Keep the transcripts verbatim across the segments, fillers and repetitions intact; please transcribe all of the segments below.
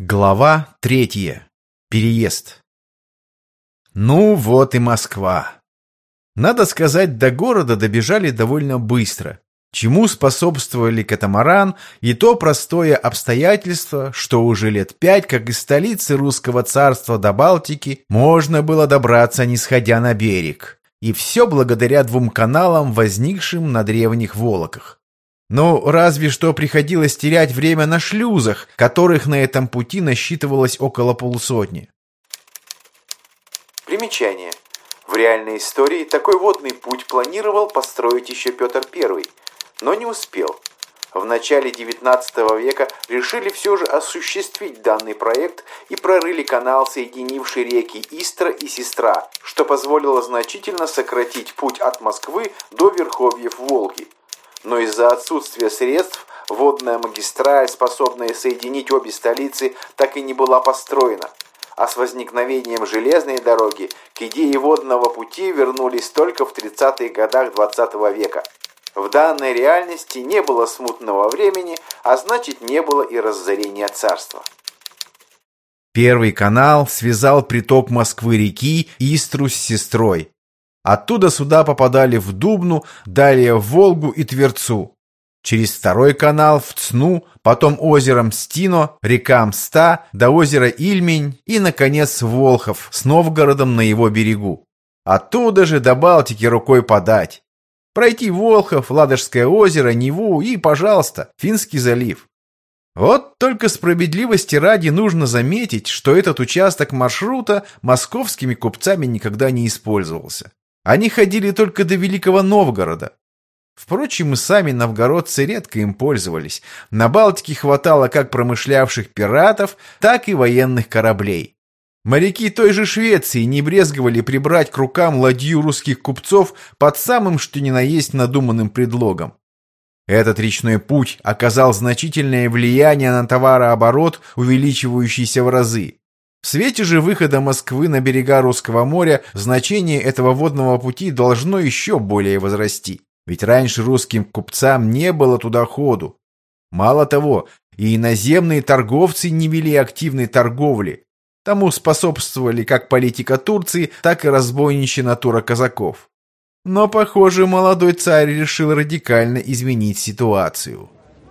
Глава третья. Переезд. Ну вот и Москва. Надо сказать, до города добежали довольно быстро, чему способствовали катамаран и то простое обстоятельство, что уже лет пять, как из столицы русского царства до Балтики, можно было добраться, не сходя на берег. И все благодаря двум каналам, возникшим на древних Волоках. Ну, разве что приходилось терять время на шлюзах, которых на этом пути насчитывалось около полусотни. Примечание. В реальной истории такой водный путь планировал построить еще Петр Первый, но не успел. В начале девятнадцатого века решили все же осуществить данный проект и прорыли канал, соединивший реки Истра и Сестра, что позволило значительно сократить путь от Москвы до верховьев Волги. Но из-за отсутствия средств водная магистраль, способная соединить обе столицы, так и не была построена. А с возникновением железной дороги к идее водного пути вернулись только в тридцатых годах двадцатого века. В данной реальности не было смутного времени, а значит, не было и разорения царства. Первый канал связал приток Москвы-реки Истру с Сестрой. Оттуда сюда попадали в Дубну, далее в Волгу и Тверцу. Через второй канал в Цну, потом озером Стино, река Мста, до озера Ильмень и, наконец, в Волхов с Новгородом на его берегу. Оттуда же до Балтики рукой подать. Пройти Волхов, Ладожское озеро, Неву и, пожалуйста, Финский залив. Вот только справедливости ради нужно заметить, что этот участок маршрута московскими купцами никогда не использовался. Они ходили только до Великого Новгорода. Впрочем, и сами новгородцы редко им пользовались. На Балтике хватало как промышлявших пиратов, так и военных кораблей. Моряки той же Швеции не брезговали прибрать к рукам ладью русских купцов под самым что ни на есть надуманным предлогом. Этот речной путь оказал значительное влияние на товарооборот, увеличивающийся в разы. В свете же выхода Москвы на берега Русского моря значение этого водного пути должно еще более возрасти. Ведь раньше русским купцам не было туда ходу. Мало того, и иноземные торговцы не вели активной торговли. Тому способствовали как политика Турции, так и разбойничья натура казаков. Но, похоже, молодой царь решил радикально изменить ситуацию.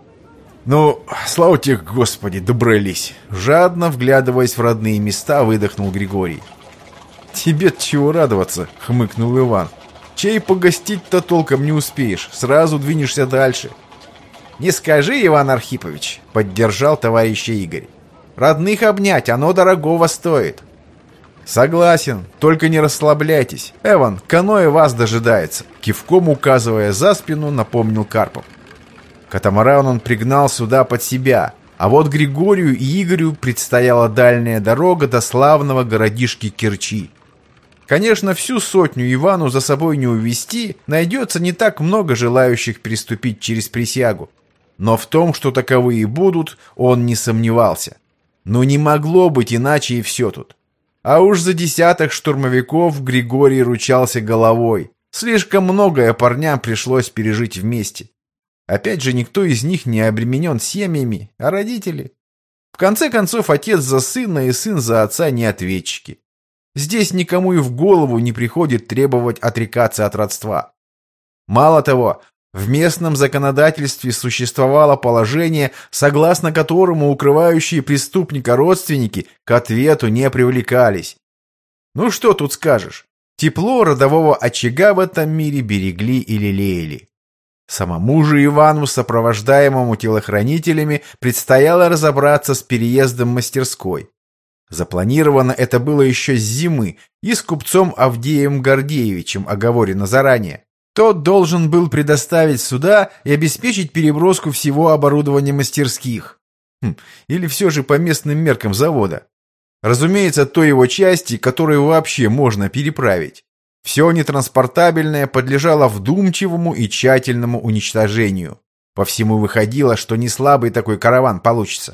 «Ну, слава тебе, Господи, добрались!» Жадно вглядываясь в родные места, выдохнул Григорий. «Тебе-то чего радоваться?» — хмыкнул Иван. «Чей погостить-то толком не успеешь, сразу двинешься дальше». «Не скажи, Иван Архипович!» — поддержал товарища Игорь. «Родных обнять, оно дорогого стоит». «Согласен, только не расслабляйтесь. Эван, каноэ вас дожидается», — кивком указывая за спину, напомнил Карпов. Катамаран он пригнал сюда под себя, а вот Григорию и Игорю предстояла дальняя дорога до славного городишки Керчи. Конечно, всю сотню Ивану за собой не увести, найдется не так много желающих переступить через присягу. Но в том, что таковые будут, он не сомневался. Но не могло быть иначе и все тут. А уж за десяток штурмовиков Григорий ручался головой. Слишком многое парням пришлось пережить вместе. Опять же, никто из них не обременен семьями, а родители. В конце концов, отец за сына и сын за отца не ответчики. Здесь никому и в голову не приходит требовать отрекаться от родства. Мало того, в местном законодательстве существовало положение, согласно которому укрывающие преступника родственники к ответу не привлекались. Ну что тут скажешь? Тепло родового очага в этом мире берегли и лелеяли. Самому же Ивану, сопровождаемому телохранителями, предстояло разобраться с переездом мастерской. Запланировано это было еще с зимы и с купцом Авдеем Гордеевичем оговорено заранее. Тот должен был предоставить сюда и обеспечить переброску всего оборудования мастерских. Хм, или все же по местным меркам завода. Разумеется, той его части, которую вообще можно переправить. Все нетранспортабельное подлежало вдумчивому и тщательному уничтожению. По всему выходило, что не слабый такой караван получится.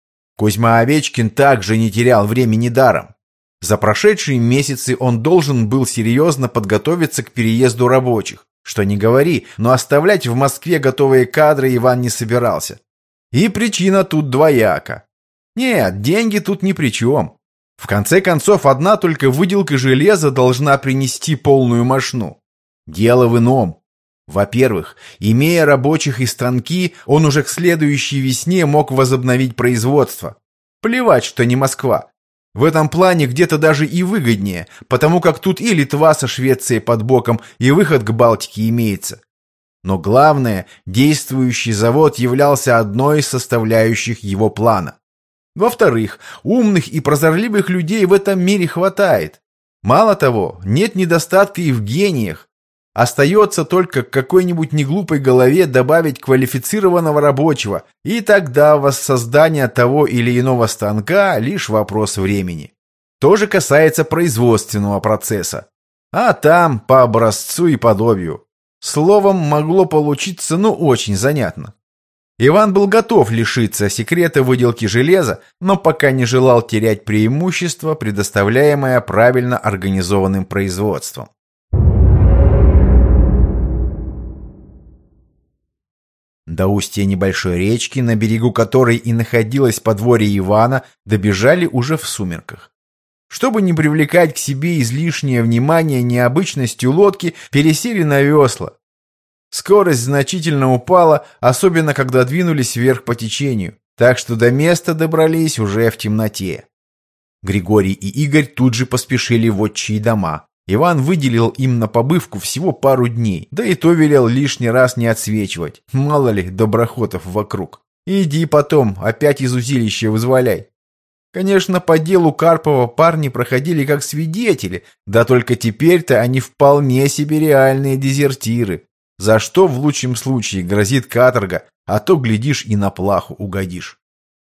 Кузьма Овечкин также не терял времени даром. За прошедшие месяцы он должен был серьезно подготовиться к переезду рабочих. Что ни говори, но оставлять в Москве готовые кадры Иван не собирался. И причина тут двояка. Нет, деньги тут ни при чем. В конце концов, одна только выделка железа должна принести полную мошну. Дело в ином. Во-первых, имея рабочих и станки, он уже к следующей весне мог возобновить производство. Плевать, что не Москва. В этом плане где-то даже и выгоднее, потому как тут и Литва со Швецией под боком, и выход к Балтике имеется. Но главное, действующий завод являлся одной из составляющих его плана. Во-вторых, умных и прозорливых людей в этом мире хватает. Мало того, нет недостатка и в гениях. Остается только к какой-нибудь неглупой голове добавить квалифицированного рабочего, и тогда воссоздание того или иного станка – лишь вопрос времени. То же касается производственного процесса. А там по образцу и подобию. Словом, могло получиться, ну, очень занятно. Иван был готов лишиться секрета выделки железа, но пока не желал терять преимущество, предоставляемое правильно организованным производством. До устья небольшой речки, на берегу которой и находилось подворье Ивана, добежали уже в сумерках. Чтобы не привлекать к себе излишнее внимание необычностью лодки, пересели на весла. Скорость значительно упала, особенно когда двинулись вверх по течению, так что до места добрались уже в темноте. Григорий и Игорь тут же поспешили в отчие дома. Иван выделил им на побывку всего пару дней, да и то велел лишний раз не отсвечивать, мало ли доброхотов вокруг. Иди потом, опять из узилища вызволяй. Конечно, по делу Карпова парни проходили как свидетели, да только теперь-то они вполне себе реальные дезертиры, за что в лучшем случае грозит каторга, а то, глядишь, и на плаху угодишь.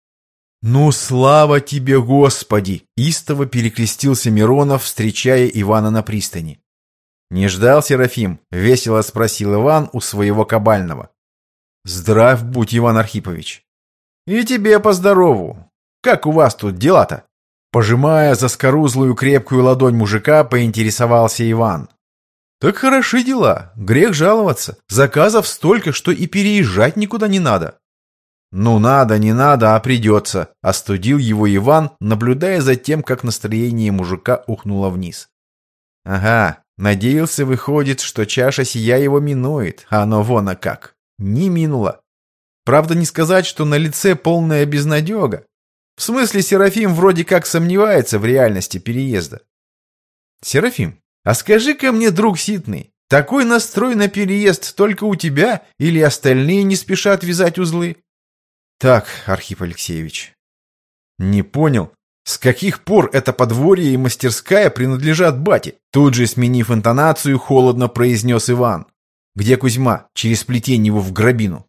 «Ну, слава тебе, Господи!» — истово перекрестился Миронов, встречая Ивана на пристани. «Не ждал, Серафим?» — весело спросил Иван у своего кабального. «Здрав будь, Иван Архипович!» «И тебе поздорову! Как у вас тут дела-то?» Пожимая заскорузлую крепкую ладонь мужика, поинтересовался Иван. «Так хороши дела, грех жаловаться. Заказов столько, что и переезжать никуда не надо». «Ну надо, не надо, а придется», — остудил его Иван, наблюдая за тем, как настроение мужика ухнуло вниз. «Ага, надеялся, выходит, что чаша сия его минует, а оно вон а как. Не минуло. Правда, не сказать, что на лице полная безнадега. В смысле, Серафим вроде как сомневается в реальности переезда». «Серафим, а скажи-ка мне, друг Ситный, такой настрой на переезд только у тебя или остальные не спешат вязать узлы?» «Так, Архип Алексеевич». «Не понял, с каких пор это подворье и мастерская принадлежат бате?» Тут же, сменив интонацию, холодно произнес Иван. «Где Кузьма? Через плетень его в гробину».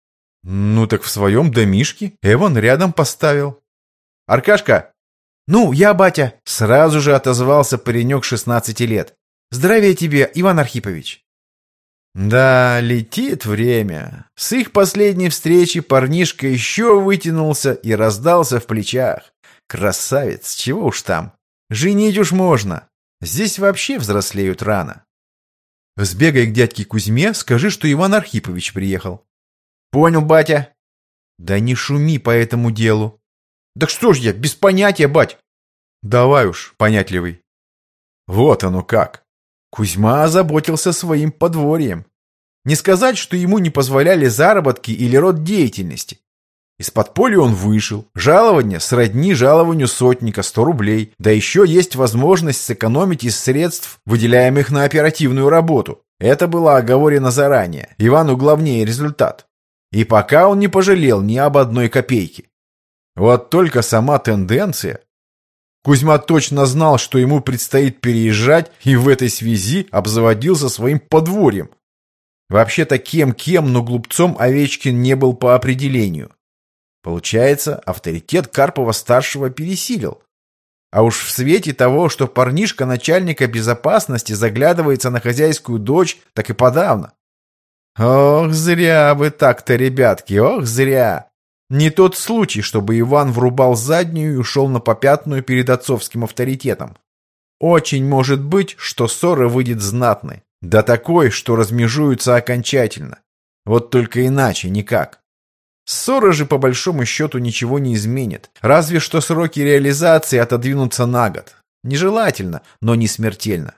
«Ну так в своем домишке. Эван рядом поставил». «Аркашка!» «Ну, я, батя!» Сразу же отозвался паренек шестнадцати лет. «Здравия тебе, Иван Архипович!» Да, летит время. С их последней встречи парнишка еще вытянулся и раздался в плечах. Красавец, чего уж там. Женить уж можно. Здесь вообще взрослеют рано. Сбегай к дядьке Кузьме, скажи, что Иван Архипович приехал. Понял, батя. Да не шуми по этому делу. Да что ж я, без понятия, бать. Давай уж, понятливый. Вот оно как. Кузьма озаботился своим подворьем. Не сказать, что ему не позволяли заработки или род деятельности. Из подполья он вышел. Жалование сродни жалованию сотника, сто рублей. Да еще есть возможность сэкономить из средств, выделяемых на оперативную работу. Это было оговорено заранее. Ивану главнее результат. И пока он не пожалел ни об одной копейке. Вот только сама тенденция. Кузьма точно знал, что ему предстоит переезжать, и в этой связи обзаводился своим подворьем. Вообще-то кем-кем, но глупцом Овечкин не был по определению. Получается, авторитет Карпова-старшего пересилил. А уж в свете того, что парнишка начальника безопасности заглядывается на хозяйскую дочь, так и подавно. Ох, зря вы так-то, ребятки, ох, зря. Не тот случай, чтобы Иван врубал заднюю и ушел на попятную перед отцовским авторитетом. Очень может быть, что ссора выйдет знатной. Да такой, что размежуются окончательно. Вот только иначе никак. Ссора же по большому счету ничего не изменит. Разве что сроки реализации отодвинутся на год. Нежелательно, но не смертельно.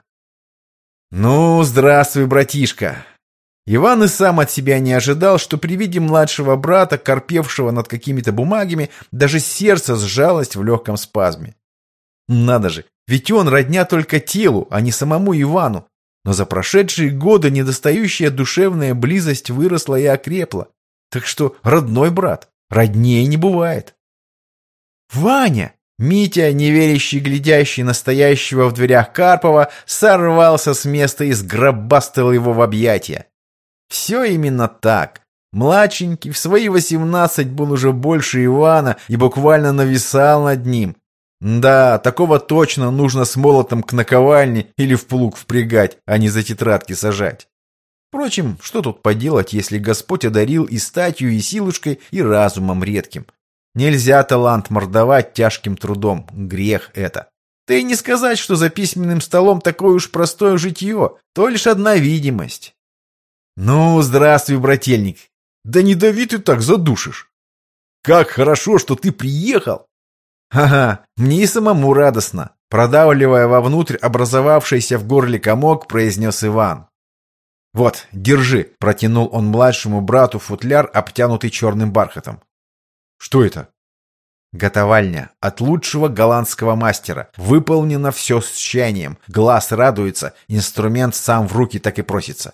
Ну, здравствуй, братишка. Иван и сам от себя не ожидал, что при виде младшего брата, корпевшего над какими-то бумагами, даже сердце сжалось в легком спазме. Надо же, ведь он родня только телу, а не самому Ивану. Но за прошедшие годы недостающая душевная близость выросла и окрепла. Так что родной брат, роднее не бывает. «Ваня!» Митя, неверящий, глядящий на стоящего в дверях Карпова, сорвался с места и сгробастал его в объятия. Все именно так. Младшенький в свои восемнадцать был уже больше Ивана и буквально нависал над ним. Да, такого точно нужно с молотом к наковальне или в плуг впрягать, а не за тетрадки сажать. Впрочем, что тут поделать, если Господь одарил и статью, и силушкой, и разумом редким? Нельзя талант мордовать тяжким трудом, грех это. Да и не сказать, что за письменным столом такое уж простое житье, то лишь одна видимость. Ну, здравствуй, брательник. Да не дави ты так, задушишь. Как хорошо, что ты приехал. Ага, мне и самому радостно. Продавливая вовнутрь образовавшийся в горле комок, произнес Иван. Вот, держи, протянул он младшему брату футляр, обтянутый черным бархатом. Что это? Готовальня от лучшего голландского мастера. Выполнено все с тщанием. Глаз радуется, инструмент сам в руки так и просится.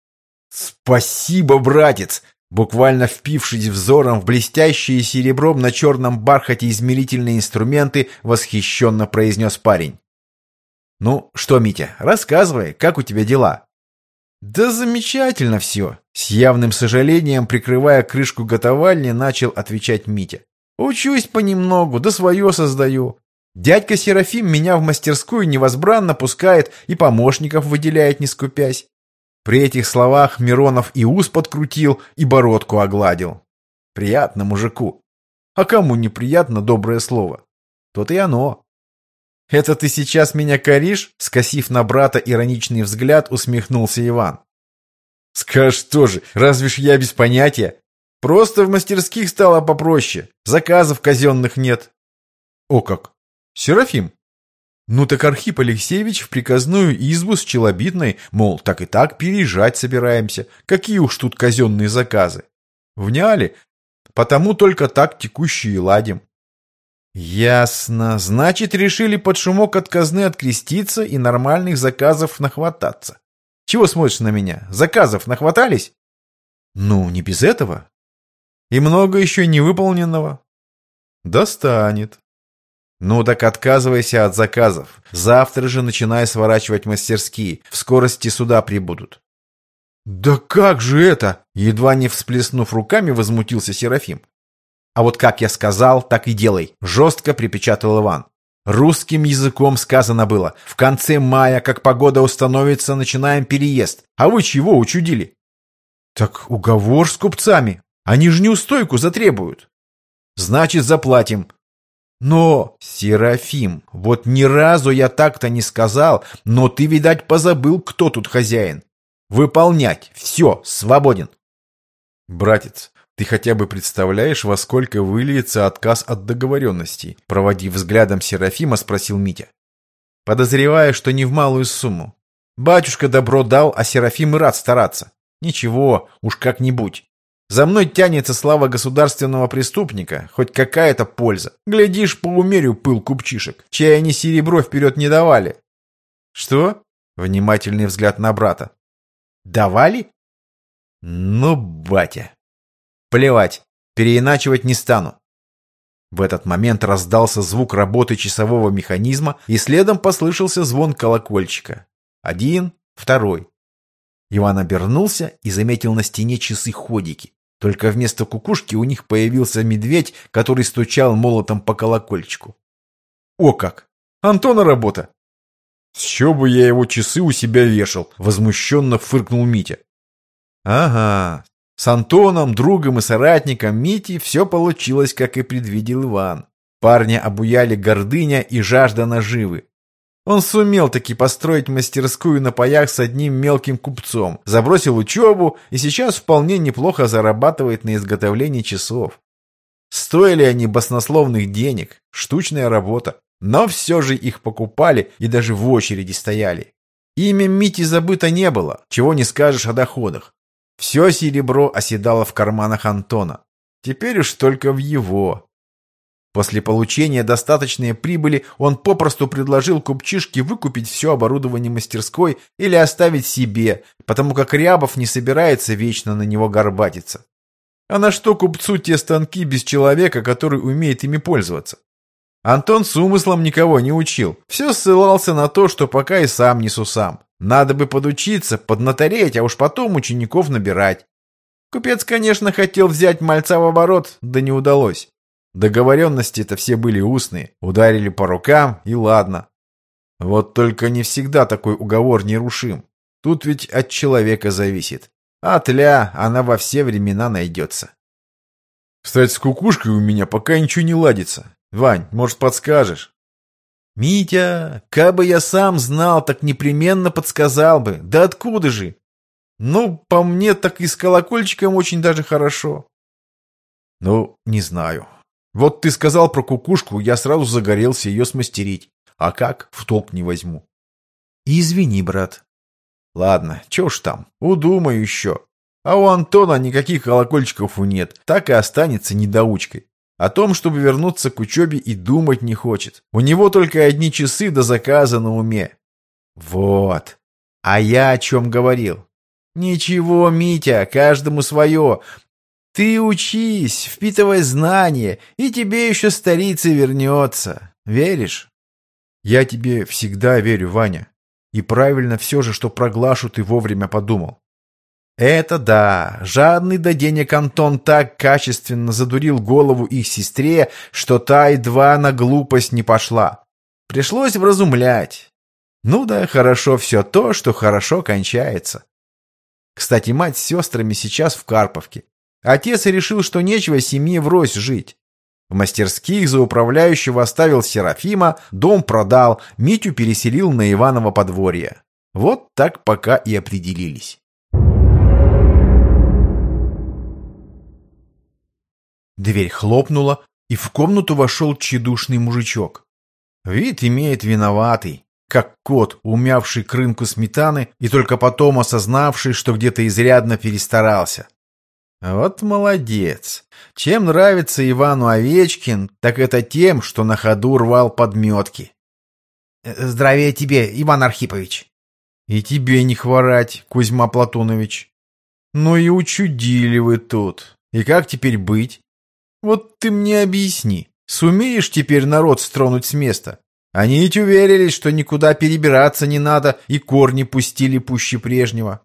Спасибо, братец! Буквально впившись взором в блестящие серебром на черном бархате измерительные инструменты, восхищенно произнес парень. Ну, что, Митя, рассказывай, как у тебя дела? Да замечательно все. С явным сожалением, прикрывая крышку готовальни, начал отвечать Митя. Учусь понемногу, да свое создаю. Дядька Серафим меня в мастерскую невозбранно пускает и помощников выделяет, не скупясь. При этих словах Миронов и ус подкрутил, и бородку огладил. Приятно мужику. А кому неприятно доброе слово? То-то и оно. «Это ты сейчас меня коришь?» Скосив на брата ироничный взгляд, усмехнулся Иван. «Скажешь тоже, разве ж я без понятия? Просто в мастерских стало попроще, заказов казенных нет». «О как! Серафим? Ну так Архип Алексеевич в приказную избу с челобитной, мол, так и так переезжать собираемся, какие уж тут казенные заказы. Вняли, потому только так текущие ладим». «Ясно. Значит, решили под шумок от казны откреститься и нормальных заказов нахвататься. Чего смотришь на меня? Заказов нахватались?» «Ну, не без этого. И много еще невыполненного?» «Достанет». «Ну так отказывайся от заказов. Завтра же начинай сворачивать мастерские. В скорости сюда прибудут». «Да как же это?» Едва не всплеснув руками, возмутился Серафим. «А вот как я сказал, так и делай», — жестко припечатал Иван. «Русским языком сказано было. В конце мая, как погода установится, начинаем переезд. А вы чего учудили?» «Так уговор с купцами. Они же неустойку затребуют». «Значит, заплатим». «Но, Серафим, вот ни разу я так-то не сказал, но ты, видать, позабыл, кто тут хозяин. Выполнять. Все, свободен». «Братец, ты хотя бы представляешь, во сколько выльется отказ от договоренностей?» Проводив взглядом Серафима, спросил Митя. «Подозреваю, что не в малую сумму. Батюшка добро дал, а Серафим и рад стараться. Ничего, уж как-нибудь. За мной тянется слава государственного преступника, хоть какая-то польза. Глядишь, поумерю пыл купчишек, чай они серебро вперед не давали». «Что?» — внимательный взгляд на брата. «Давали?» «Ну, батя. Плевать, переиначивать не стану». В этот момент раздался звук работы часового механизма, и следом послышался звон колокольчика. Один, второй. Иван обернулся и заметил на стене часы-ходики. Только вместо кукушки у них появился медведь, который стучал молотом по колокольчику. «О как! Антона работа!» «С чего бы я его часы у себя вешал?» — возмущенно фыркнул Митя. «Ага, с Антоном, другом и соратником Мити все получилось, как и предвидел Иван. Парня обуяли гордыня и жажда наживы. Он сумел таки построить мастерскую на паях с одним мелким купцом, забросил учебу и сейчас вполне неплохо зарабатывает на изготовлении часов. Стоили они баснословных денег, штучная работа, но все же их покупали и даже в очереди стояли. Имя Мити забыто не было, чего не скажешь о доходах. Все серебро оседало в карманах Антона. Теперь уж только в его. После получения достаточной прибыли он попросту предложил купчишке выкупить все оборудование мастерской или оставить себе, потому как Рябов не собирается вечно на него горбатиться. А на что купцу те станки без человека, который умеет ими пользоваться? Антон с умыслом никого не учил. Все ссылался на то, что пока и сам не сусам. Надо бы подучиться, поднатореть, а уж потом учеников набирать. Купец, конечно, хотел взять мальца в оборот, да не удалось. Договоренности-то все были устные, ударили по рукам, и ладно. Вот только не всегда такой уговор нерушим. Тут ведь от человека зависит. А тля, она во все времена найдется. Кстати, с кукушкой у меня пока ничего не ладится. Вань, может, подскажешь? Митя, кабы я сам знал, так непременно подсказал бы. Да откуда же? Ну, по мне, так и с колокольчиком очень даже хорошо. Ну, не знаю. Вот ты сказал про кукушку, я сразу загорелся ее смастерить. А как, в толк не возьму. Извини, брат. Ладно, чё уж там, удумаю еще. А у Антона никаких колокольчиков и нет, так и останется недоучкой. О том, чтобы вернуться к учебе, и думать не хочет. У него только одни часы до заказа на уме. Вот. А я о чем говорил? Ничего, Митя, каждому свое. Ты учись, впитывай знания, и тебе еще старица вернется. Веришь? Я тебе всегда верю, Ваня. И правильно все же, что про Глашу ты вовремя подумал. Это да, жадный до денег Антон так качественно задурил голову их сестре, что та едва на глупость не пошла. Пришлось вразумлять. Ну да, хорошо все то, что хорошо кончается. Кстати, мать с сестрами сейчас в Карповке. Отец решил, что нечего семье врозь жить. В мастерских за управляющего оставил Серафима, дом продал, Митю переселил на Иваново подворье. Вот так пока и определились. Дверь хлопнула, и в комнату вошел тщедушный мужичок. Вид имеет виноватый, как кот, умявший крынку сметаны и только потом осознавший, что где-то изрядно перестарался. Вот молодец. Чем нравится Ивану Овечкин, так это тем, что на ходу рвал подметки. Здравия тебе, Иван Архипович. И тебе не хворать, Кузьма Платонович. Ну и учудили вы тут. И как теперь быть? Вот ты мне объясни, сумеешь теперь народ стронуть с места? Они ведь уверились, что никуда перебираться не надо, и корни пустили пуще прежнего.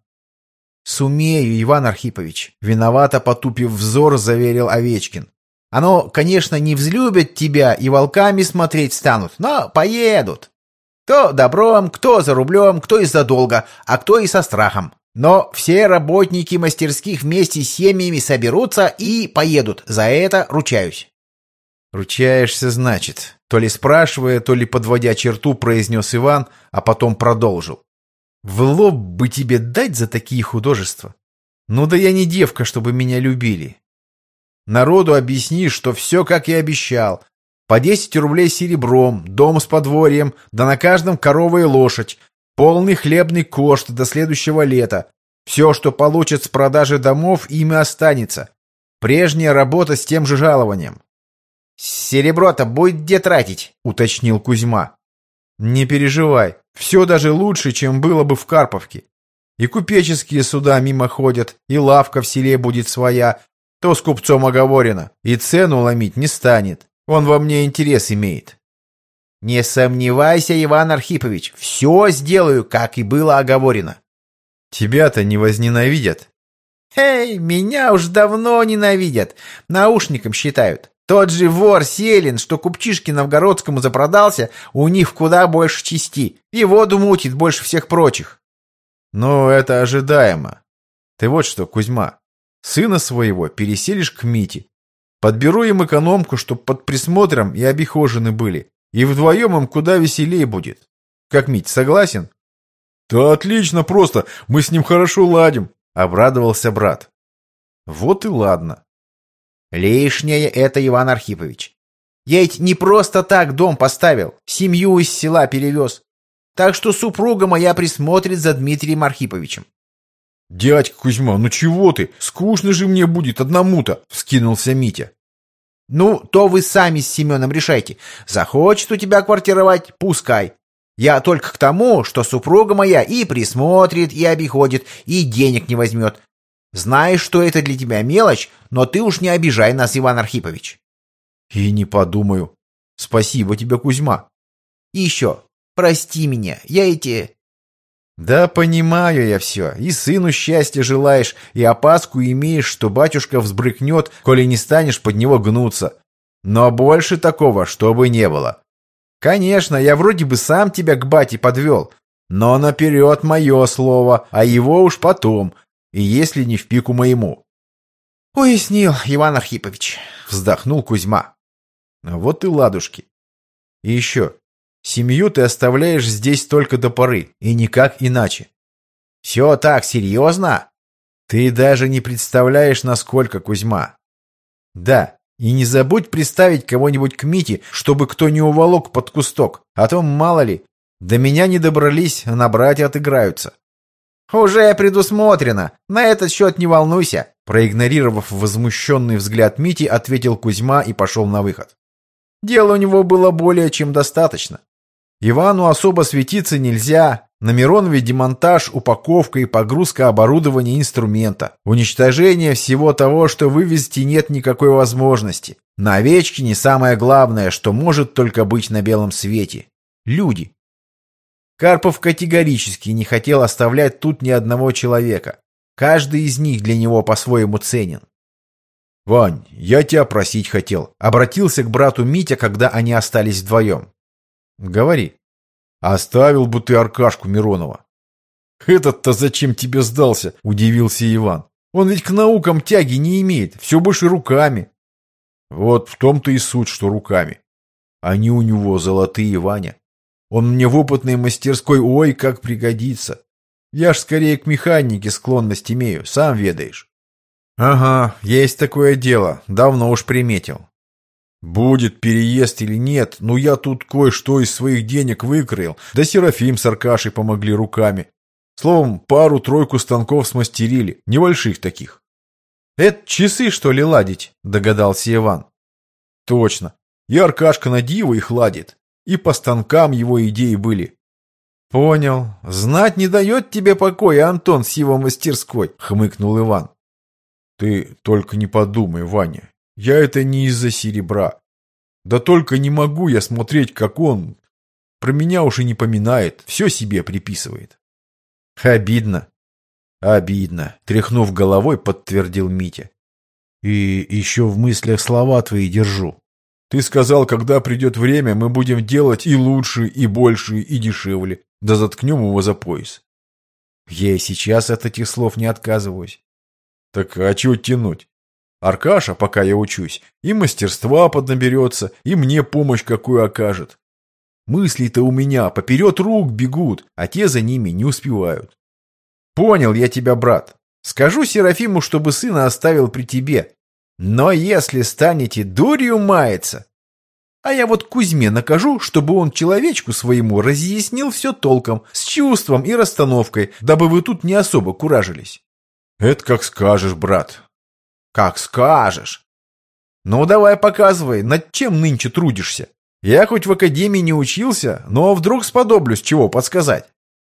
Сумею, Иван Архипович, виновато потупив взор, заверил Овечкин. Оно, конечно, не взлюбят тебя и волками смотреть станут, но поедут. Кто добром, кто за рублем, кто из-за долга, а кто и со страхом. Но все работники мастерских вместе с семьями соберутся и поедут. За это ручаюсь. Ручаешься, значит. То ли спрашивая, то ли подводя черту, произнес Иван, а потом продолжил. В лоб бы тебе дать за такие художества. Ну да я не девка, чтобы меня любили. Народу объясни, что все, как и обещал. По десять рублей серебром, дом с подворьем, да на каждом корова и лошадь. Полный хлебный кошт до следующего лета. Все, что получат с продажи домов, им и останется. Прежняя работа с тем же жалованием. «Серебро-то будет где тратить?» — уточнил Кузьма. «Не переживай, все даже лучше, чем было бы в Карповке. И купеческие суда мимо ходят, и лавка в селе будет своя, то с купцом оговорено, и цену ломить не станет. Он во мне интерес имеет». «Не сомневайся, Иван Архипович, все сделаю, как и было оговорено». «Тебя-то не возненавидят?» «Эй, меня уж давно ненавидят, наушником считают. Тот же вор Селин, что купчишке новгородскому запродался, у них куда больше части, и воду мутит больше всех прочих». «Ну, это ожидаемо. Ты вот что, Кузьма, сына своего переселишь к Мите. Подберу им экономку, чтоб под присмотром и обихожены были. И вдвоем им куда веселее будет. Как, Мить, согласен? Да отлично просто, мы с ним хорошо ладим, обрадовался брат. Вот и ладно. Лишнее это, Иван Архипович. Я ведь не просто так дом поставил, семью из села перевез. Так что супруга моя присмотрит за Дмитрием Архиповичем. Дядька Кузьма, ну чего ты? Скучно же мне будет одному-то, вскинулся Митя. Ну, то вы сами с Семеном решайте. Захочет у тебя квартировать, пускай. Я только к тому, что супруга моя и присмотрит, и обиходит, и денег не возьмет. Знаешь, что это для тебя мелочь, но ты уж не обижай нас, Иван Архипович. И не подумаю. Спасибо тебе, Кузьма. И еще, прости меня, я эти... Да понимаю я все. И сыну счастья желаешь, и опаску имеешь, что батюшка взбрыкнет, коли не станешь под него гнуться. Но больше такого, чтобы не было. Конечно, я вроде бы сам тебя к бате подвел, но наперед мое слово, а его уж потом, и если не в пику моему. Уяснил, Иван Архипович, вздохнул Кузьма. Вот и ладушки. И еще... Семью ты оставляешь здесь только до поры, и никак иначе. Все так серьезно? Ты даже не представляешь, насколько, Кузьма. Да, и не забудь приставить кого-нибудь к Мите, чтобы кто не уволок под кусток, а то, мало ли, до меня не добрались, а на братья отыграются. Уже предусмотрено, на этот счет не волнуйся. Проигнорировав возмущенный взгляд Мити, ответил Кузьма и пошел на выход. Дела у него было более чем достаточно. Ивану особо светиться нельзя. На Миронове демонтаж, упаковка и погрузка оборудования и инструмента. Уничтожение всего того, что вывезти нет никакой возможности. На Овечкине самое главное, что может только быть на белом свете. Люди. Карпов категорически не хотел оставлять тут ни одного человека. Каждый из них для него по-своему ценен. «Вань, я тебя просить хотел», — обратился к брату Митя, когда они остались вдвоем. «Говори». «Оставил бы ты Аркашку Миронова». «Этот-то зачем тебе сдался?» — удивился Иван. «Он ведь к наукам тяги не имеет, все больше руками». «Вот в том-то и суть, что руками. Они у него золотые, Ваня. Он мне в опытной мастерской ой как пригодится. Я ж скорее к механике склонность имею, сам ведаешь». «Ага, есть такое дело, давно уж приметил. Будет переезд или нет, но я тут кое-что из своих денег выкроил, да Серафим с Аркашей помогли руками. Словом, пару-тройку станков смастерили, небольших таких». «Это часы, что ли, ладить?» – догадался Иван. «Точно. И Аркашка на диво их ладит, и по станкам его идеи были». «Понял. Знать не дает тебе покоя Антон с его мастерской», – хмыкнул Иван. «Ты только не подумай, Ваня, я это не из-за серебра. Да только не могу я смотреть, как он про меня уж и не поминает, все себе приписывает». «Обидно». «Обидно», — тряхнув головой, подтвердил Митя. «И еще в мыслях слова твои держу. Ты сказал, когда придет время, мы будем делать и лучше, и больше, и дешевле, да заткнем его за пояс». «Я и сейчас от этих слов не отказываюсь». «Так а чего тянуть? Аркаша, пока я учусь, и мастерства поднаберется, и мне помощь какую окажет. Мысли-то у меня поперед рук бегут, а те за ними не успевают». «Понял я тебя, брат. Скажу Серафиму, чтобы сына оставил при тебе. Но если станете дурью маяться, а я вот Кузьме накажу, чтобы он человечку своему разъяснил все толком, с чувством и расстановкой, дабы вы тут не особо куражились». «Это как скажешь, брат». «Как скажешь». «Ну, давай показывай, над чем нынче трудишься. Я хоть в академии не учился, но вдруг сподоблюсь чего подсказать».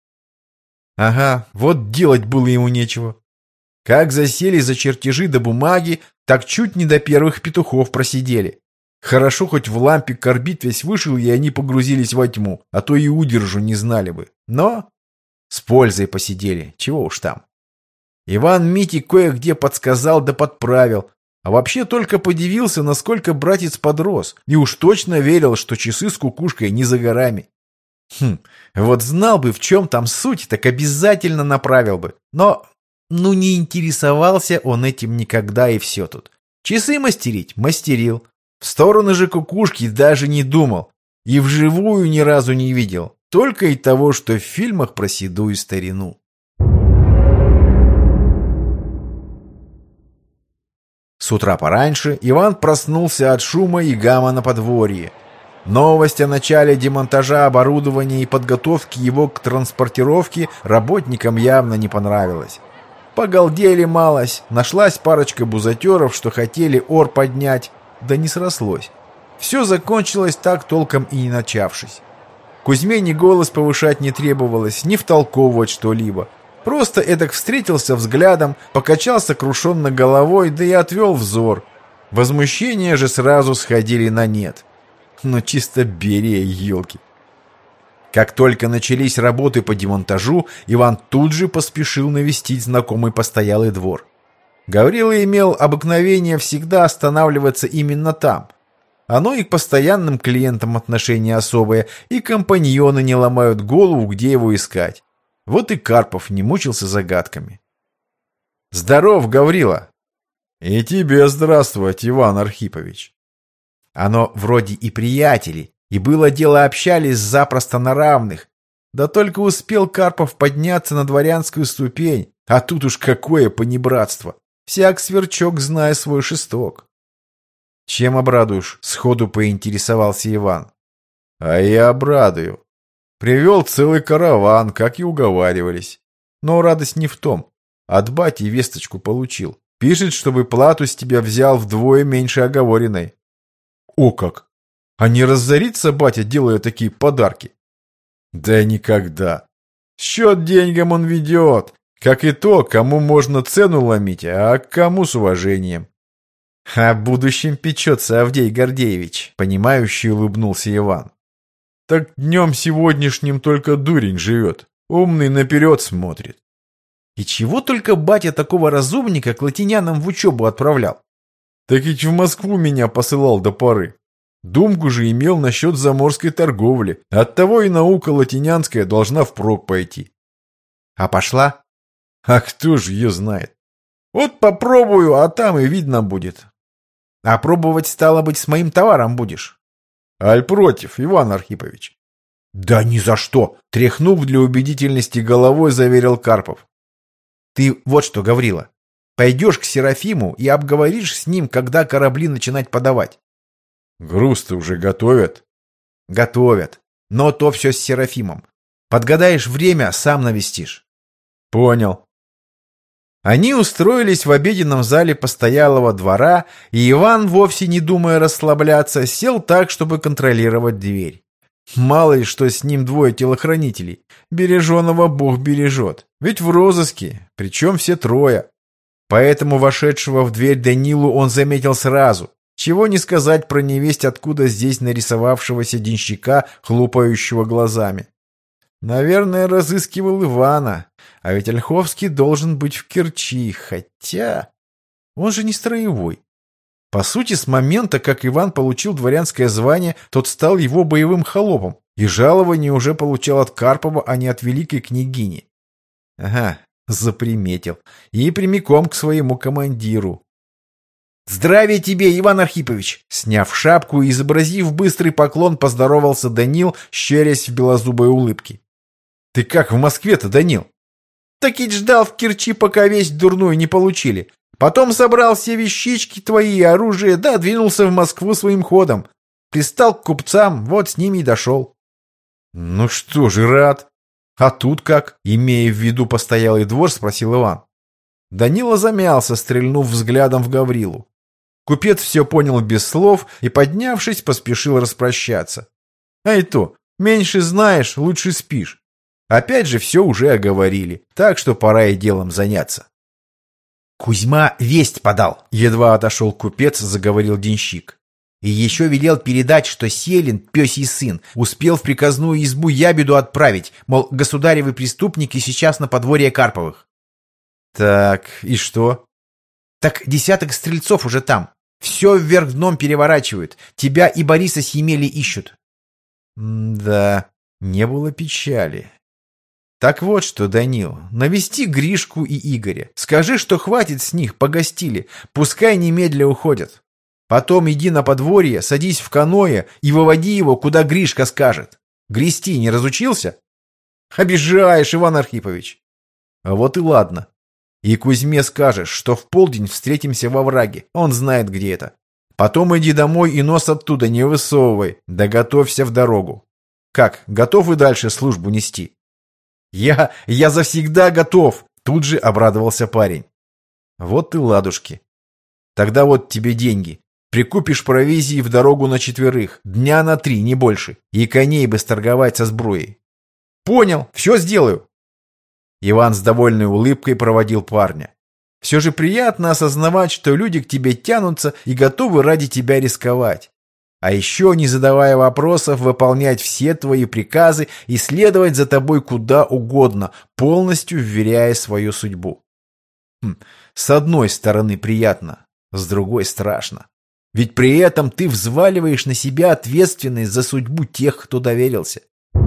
Ага, вот делать было ему нечего. Как засели за чертежи до бумаги, так чуть не до первых петухов просидели. Хорошо, хоть в лампе корбит весь вышел, и они погрузились во тьму, а то и удержу не знали бы. Но с пользой посидели, чего уж там. Иван Мите кое-где подсказал да подправил, а вообще только подивился, насколько братец подрос, и уж точно верил, что часы с кукушкой не за горами. Хм, вот знал бы, в чем там суть, так обязательно направил бы. Но, ну, не интересовался он этим никогда, и все тут. Часы мастерить мастерил. В сторону же кукушки даже не думал. И вживую ни разу не видел. только и того, что в фильмах про седую старину. С утра пораньше Иван проснулся от шума и гама на подворье. Новость о начале демонтажа оборудования и подготовки его к транспортировке работникам явно не понравилась. Погалдели малость, нашлась парочка бузатеров, что хотели ор поднять, да не срослось. Все закончилось так, толком и не начавшись. Кузьме ни голос повышать не требовалось, ни втолковывать что-либо. Просто эдак встретился взглядом, покачал сокрушенно головой, да и отвел взор. Возмущения же сразу сходили на нет. Но чисто Берия, елки. Как только начались работы по демонтажу, Иван тут же поспешил навестить знакомый постоялый двор. Гаврила имел обыкновение всегда останавливаться именно там. Оно и к постоянным клиентам отношение особое, и компаньоны не ломают голову, где его искать. Вот и Карпов не мучился загадками. «Здоров, Гаврила!» «И тебе здравствовать, Иван Архипович!» Оно вроде и приятели, и было дело общались запросто на равных. Да только успел Карпов подняться на дворянскую ступень, а тут уж какое понебратство! Всяк сверчок, зная свой шесток. «Чем обрадуешь?» — сходу поинтересовался Иван. «А я обрадую. Привел целый караван, как и уговаривались. Но радость не в том. От бати весточку получил. Пишет, чтобы плату с тебя взял вдвое меньше оговоренной». «О как! А не разорится батя, делая такие подарки?» «Да никогда. Счет деньгам он ведет. Как и то, кому можно цену ломить, а кому с уважением». «О будущем печется Авдей Гордеевич», — понимающе улыбнулся Иван. «Так днем сегодняшним только дурень живет. Умный наперед смотрит». «И чего только батя такого разумника к латинянам в учебу отправлял?» «Так ведь в Москву меня посылал до поры. Думку же имел насчет заморской торговли. Оттого и наука латинянская должна впрок пойти». «А пошла?» «А кто же ее знает? Вот попробую, а там и видно будет». «А пробовать, стало быть, с моим товаром будешь?» «Аль против, Иван Архипович». «Да ни за что!» — тряхнув для убедительности головой, заверил Карпов. «Ты вот что, Гаврила, пойдешь к Серафиму и обговоришь с ним, когда корабли начинать подавать». «Груз-то уже готовят?» «Готовят, но то все с Серафимом. Подгадаешь время, сам навестишь». «Понял». Они устроились в обеденном зале постоялого двора, и Иван, вовсе не думая расслабляться, сел так, чтобы контролировать дверь. Мало ли, что с ним двое телохранителей. Береженого Бог бережет. Ведь в розыске, причем все трое. Поэтому вошедшего в дверь Данилу он заметил сразу. Чего не сказать про невесть, откуда здесь нарисовавшегося денщика, хлопающего глазами. Наверное, разыскивал Ивана. А ведь Ольховский должен быть в Керчи, хотя... Он же не строевой. По сути, с момента, как Иван получил дворянское звание, тот стал его боевым холопом, и жалование уже получал от Карпова, а не от великой княгини. Ага, заприметил. И прямиком к своему командиру. «Здравия тебе, Иван Архипович!» Сняв шапку и изобразив быстрый поклон, поздоровался Данил, щерясь в белозубой улыбке. «Ты как в Москве-то, Данил?» «Так ведь ждал в Керчи, пока весть дурную не получили. Потом собрал все вещички твои и оружие, да двинулся в Москву своим ходом. Пристал к купцам, вот с ними и дошел». «Ну что же, рад. А тут как?» Имея в виду постоялый двор, спросил Иван. Данила замялся, стрельнув взглядом в Гаврилу. Купец все понял без слов и, поднявшись, поспешил распрощаться. А и то, меньше знаешь, лучше спишь. Опять же, все уже оговорили, так что пора и делом заняться. «Кузьма весть подал», — едва отошел купец, заговорил денщик. «И еще велел передать, что Селин, пёсий сын, успел в приказную избу ябеду отправить, мол, государевы преступники сейчас на подворье Карповых». «Так, и что?» «Так десяток стрельцов уже там. Все вверх дном переворачивают. Тебя и Бориса с Емелей ищут». «Да, не было печали». «Так вот что, Данил, навести Гришку и Игоря. Скажи, что хватит с них, погостили. Пускай немедля уходят. Потом иди на подворье, садись в каноэ и выводи его, куда Гришка скажет. Грести не разучился? Обижаешь, Иван Архипович. А вот и ладно. И Кузьме скажешь, что в полдень встретимся во враге. Он знает, где это. Потом иди домой и нос оттуда не высовывай. Да готовься в дорогу. Как, готов и дальше службу нести? Я, я завсегда готов, тут же обрадовался парень. Вот и ладушки. Тогда вот тебе деньги. Прикупишь провизии в дорогу на четверых, дня на три, не больше, и коней бы сторговать со сбруей. Понял, все сделаю. Иван с довольной улыбкой проводил парня. Все же приятно осознавать, что люди к тебе тянутся и готовы ради тебя рисковать. А еще, не задавая вопросов, выполнять все твои приказы и следовать за тобой куда угодно, полностью вверяя свою судьбу. Хм, с одной стороны приятно, с другой страшно. Ведь при этом ты взваливаешь на себя ответственность за судьбу тех, кто доверился.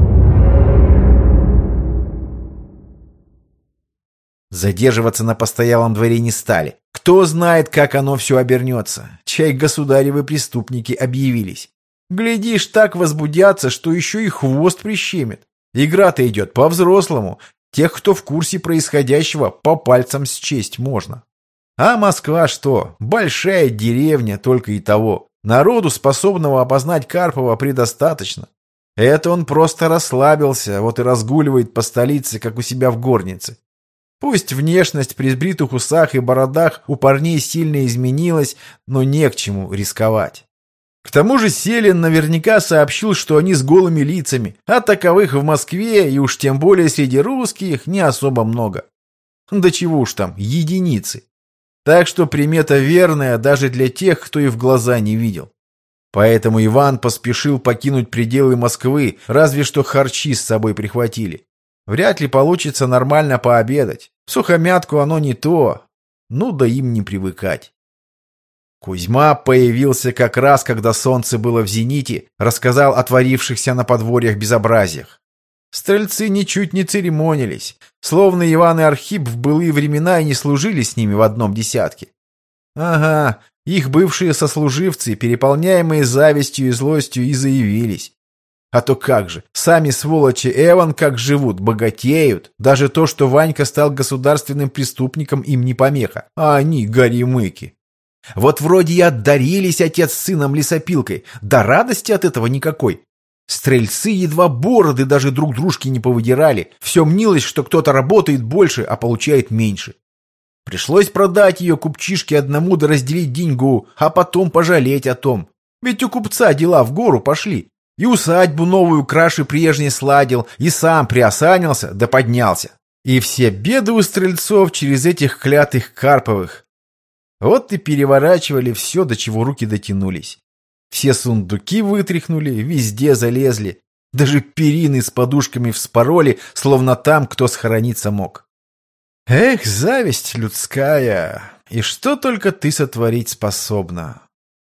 Задерживаться на постоялом дворе не стали. Кто знает, как оно все обернется. Чай государевы преступники объявились. Глядишь, так возбудятся, что еще и хвост прищемит. Игра-то идет по-взрослому. Тех, кто в курсе происходящего, по пальцам счесть можно. А Москва что? Большая деревня, только и того. Народу, способного опознать Карпова, предостаточно. Это он просто расслабился, вот и разгуливает по столице, как у себя в горнице. Пусть внешность при сбритых усах и бородах у парней сильно изменилась, но не к чему рисковать. К тому же Селин наверняка сообщил, что они с голыми лицами, а таковых в Москве и уж тем более среди русских не особо много. Да чего уж там, единицы. Так что примета верная даже для тех, кто и в глаза не видел. Поэтому Иван поспешил покинуть пределы Москвы, разве что харчи с собой прихватили. Вряд ли получится нормально пообедать. В сухомятку оно не то. Ну да им не привыкать. Кузьма появился как раз, когда солнце было в зените, рассказал о творившихся на подворьях безобразиях. Стрельцы ничуть не церемонились, словно Иван и Архип в былые времена и не служили с ними в одном десятке. Ага, их бывшие сослуживцы, переполняемые завистью и злостью, и заявились. А то как же, сами сволочи Эван как живут, богатеют. Даже то, что Ванька стал государственным преступником, им не помеха, а они горемыки. Вот вроде и отдарились отец с сыном лесопилкой, да радости от этого никакой. Стрельцы едва бороды даже друг дружки не повыдирали, все мнилось, что кто-то работает больше, а получает меньше. Пришлось продать ее купчишке одному да разделить деньгу, а потом пожалеть о том. Ведь у купца дела в гору пошли. И усадьбу новую краше прежней сладил, и сам приосанился да поднялся. И все беды у стрельцов через этих клятых Карповых. Вот и переворачивали все, до чего руки дотянулись. Все сундуки вытряхнули, везде залезли. Даже перины с подушками вспороли, словно там кто схорониться мог. Эх, зависть людская, и что только ты сотворить способна.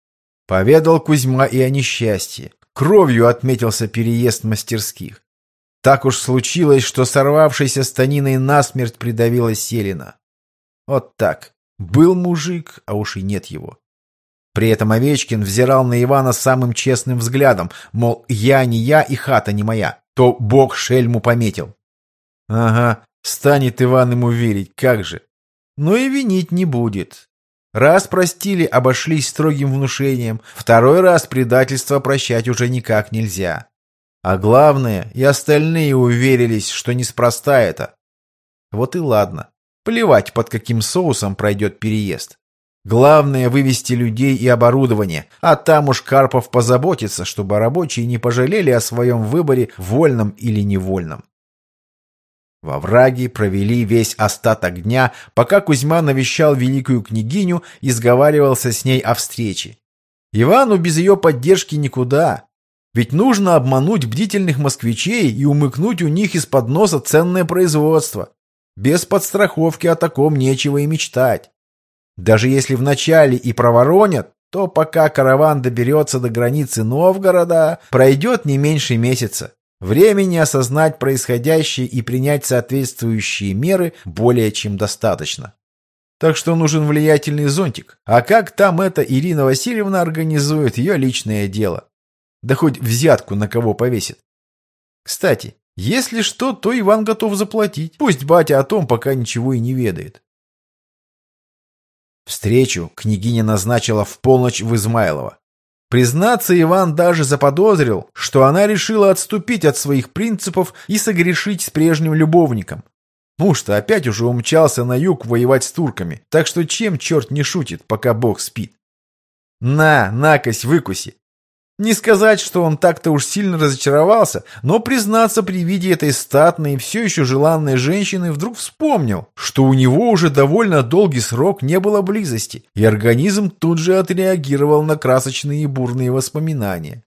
Поведал Кузьма и о несчастье. Кровью отметился переезд мастерских. Так уж случилось, что сорвавшейся станиной насмерть придавила Селина. Вот так. Был мужик, а уж и нет его. При этом Овечкин взирал на Ивана самым честным взглядом, мол, я не я и хата не моя, то Бог шельму пометил. Ага, станет Иван ему верить, как же. Но и винить не будет. Раз простили, обошлись строгим внушением, второй раз предательство прощать уже никак нельзя. А главное, и остальные уверились, что неспроста это. Вот и ладно. Плевать, под каким соусом пройдет переезд. Главное вывести людей и оборудование, а там уж Карпов позаботится, чтобы рабочие не пожалели о своем выборе, вольном или невольном. Во враге провели весь остаток дня, пока Кузьма навещал великую княгиню и сговаривался с ней о встрече. Ивану без ее поддержки никуда. Ведь нужно обмануть бдительных москвичей и умыкнуть у них из-под носа ценное производство. Без подстраховки о таком нечего и мечтать. Даже если вначале и проворонят, то пока караван доберется до границы Новгорода, пройдет не меньше месяца. Времени осознать происходящее и принять соответствующие меры более чем достаточно. Так что нужен влиятельный зонтик. А как там это Ирина Васильевна организует, ее личное дело. Да хоть взятку на кого повесит. Кстати, если что, то Иван готов заплатить. Пусть батя о том пока ничего и не ведает. Встречу княгиня назначила в полночь в Измайлово. Признаться, Иван даже заподозрил, что она решила отступить от своих принципов и согрешить с прежним любовником. Муж-то опять уже умчался на юг воевать с турками, так что чем черт не шутит, пока бог спит? На, накось, выкуси. Не сказать, что он так-то уж сильно разочаровался, но, признаться, при виде этой статной и все еще желанной женщины вдруг вспомнил, что у него уже довольно долгий срок не было близости, и организм тут же отреагировал на красочные и бурные воспоминания.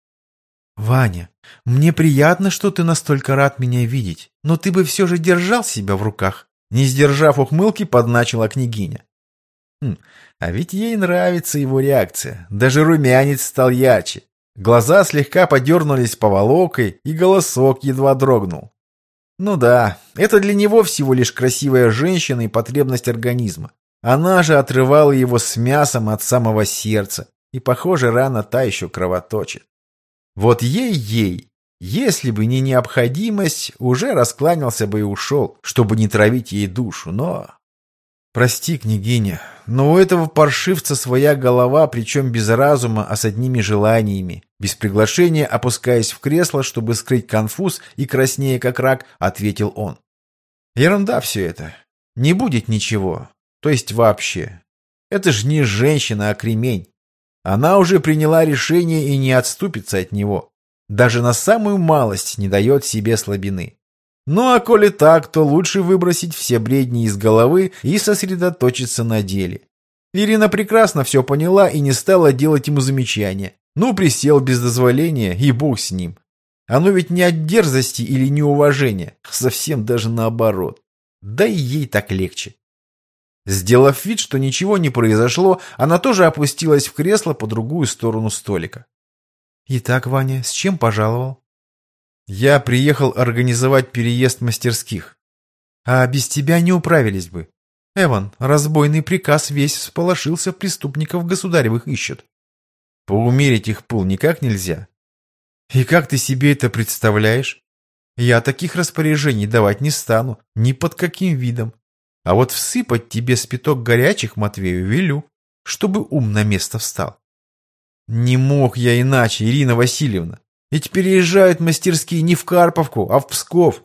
«Ваня, мне приятно, что ты настолько рад меня видеть, но ты бы все же держал себя в руках», не сдержав ухмылки, подначила княгиня. Хм, а ведь ей нравится его реакция. Даже румянец стал ярче. Глаза слегка подернулись поволокой, и голосок едва дрогнул. Ну да, это для него всего лишь красивая женщина и потребность организма. Она же отрывала его с мясом от самого сердца, и, похоже, рана та еще кровоточит. Вот ей-ей, если бы не необходимость, уже раскланялся бы и ушел, чтобы не травить ей душу, но... «Прости, княгиня, но у этого паршивца своя голова, причем без разума, а с одними желаниями». Без приглашения, опускаясь в кресло, чтобы скрыть конфуз и краснея как рак, ответил он. «Ерунда все это. Не будет ничего. То есть вообще. Это ж не женщина, а кремень. Она уже приняла решение и не отступится от него. Даже на самую малость не дает себе слабины. Ну а коли так, то лучше выбросить все бредни из головы и сосредоточиться на деле». Ирина прекрасно все поняла и не стала делать ему замечания. Ну, присел без дозволения, и бог с ним. Оно ведь не от дерзости или неуважения, совсем даже наоборот. Да и ей так легче. Сделав вид, что ничего не произошло, она тоже опустилась в кресло по другую сторону столика. «Итак, Ваня, с чем пожаловал?» «Я приехал организовать переезд мастерских. А без тебя не управились бы. Эван, разбойный приказ весь всполошился, преступников государевых ищут. Поумерить их пыл никак нельзя. И как ты себе это представляешь? Я таких распоряжений давать не стану, ни под каким видом. А вот всыпать тебе спиток горячих, Матвею, велю, чтобы ум на место встал. Не мог я иначе, Ирина Васильевна. Ведь переезжают мастерские не в Карповку, а в Псков».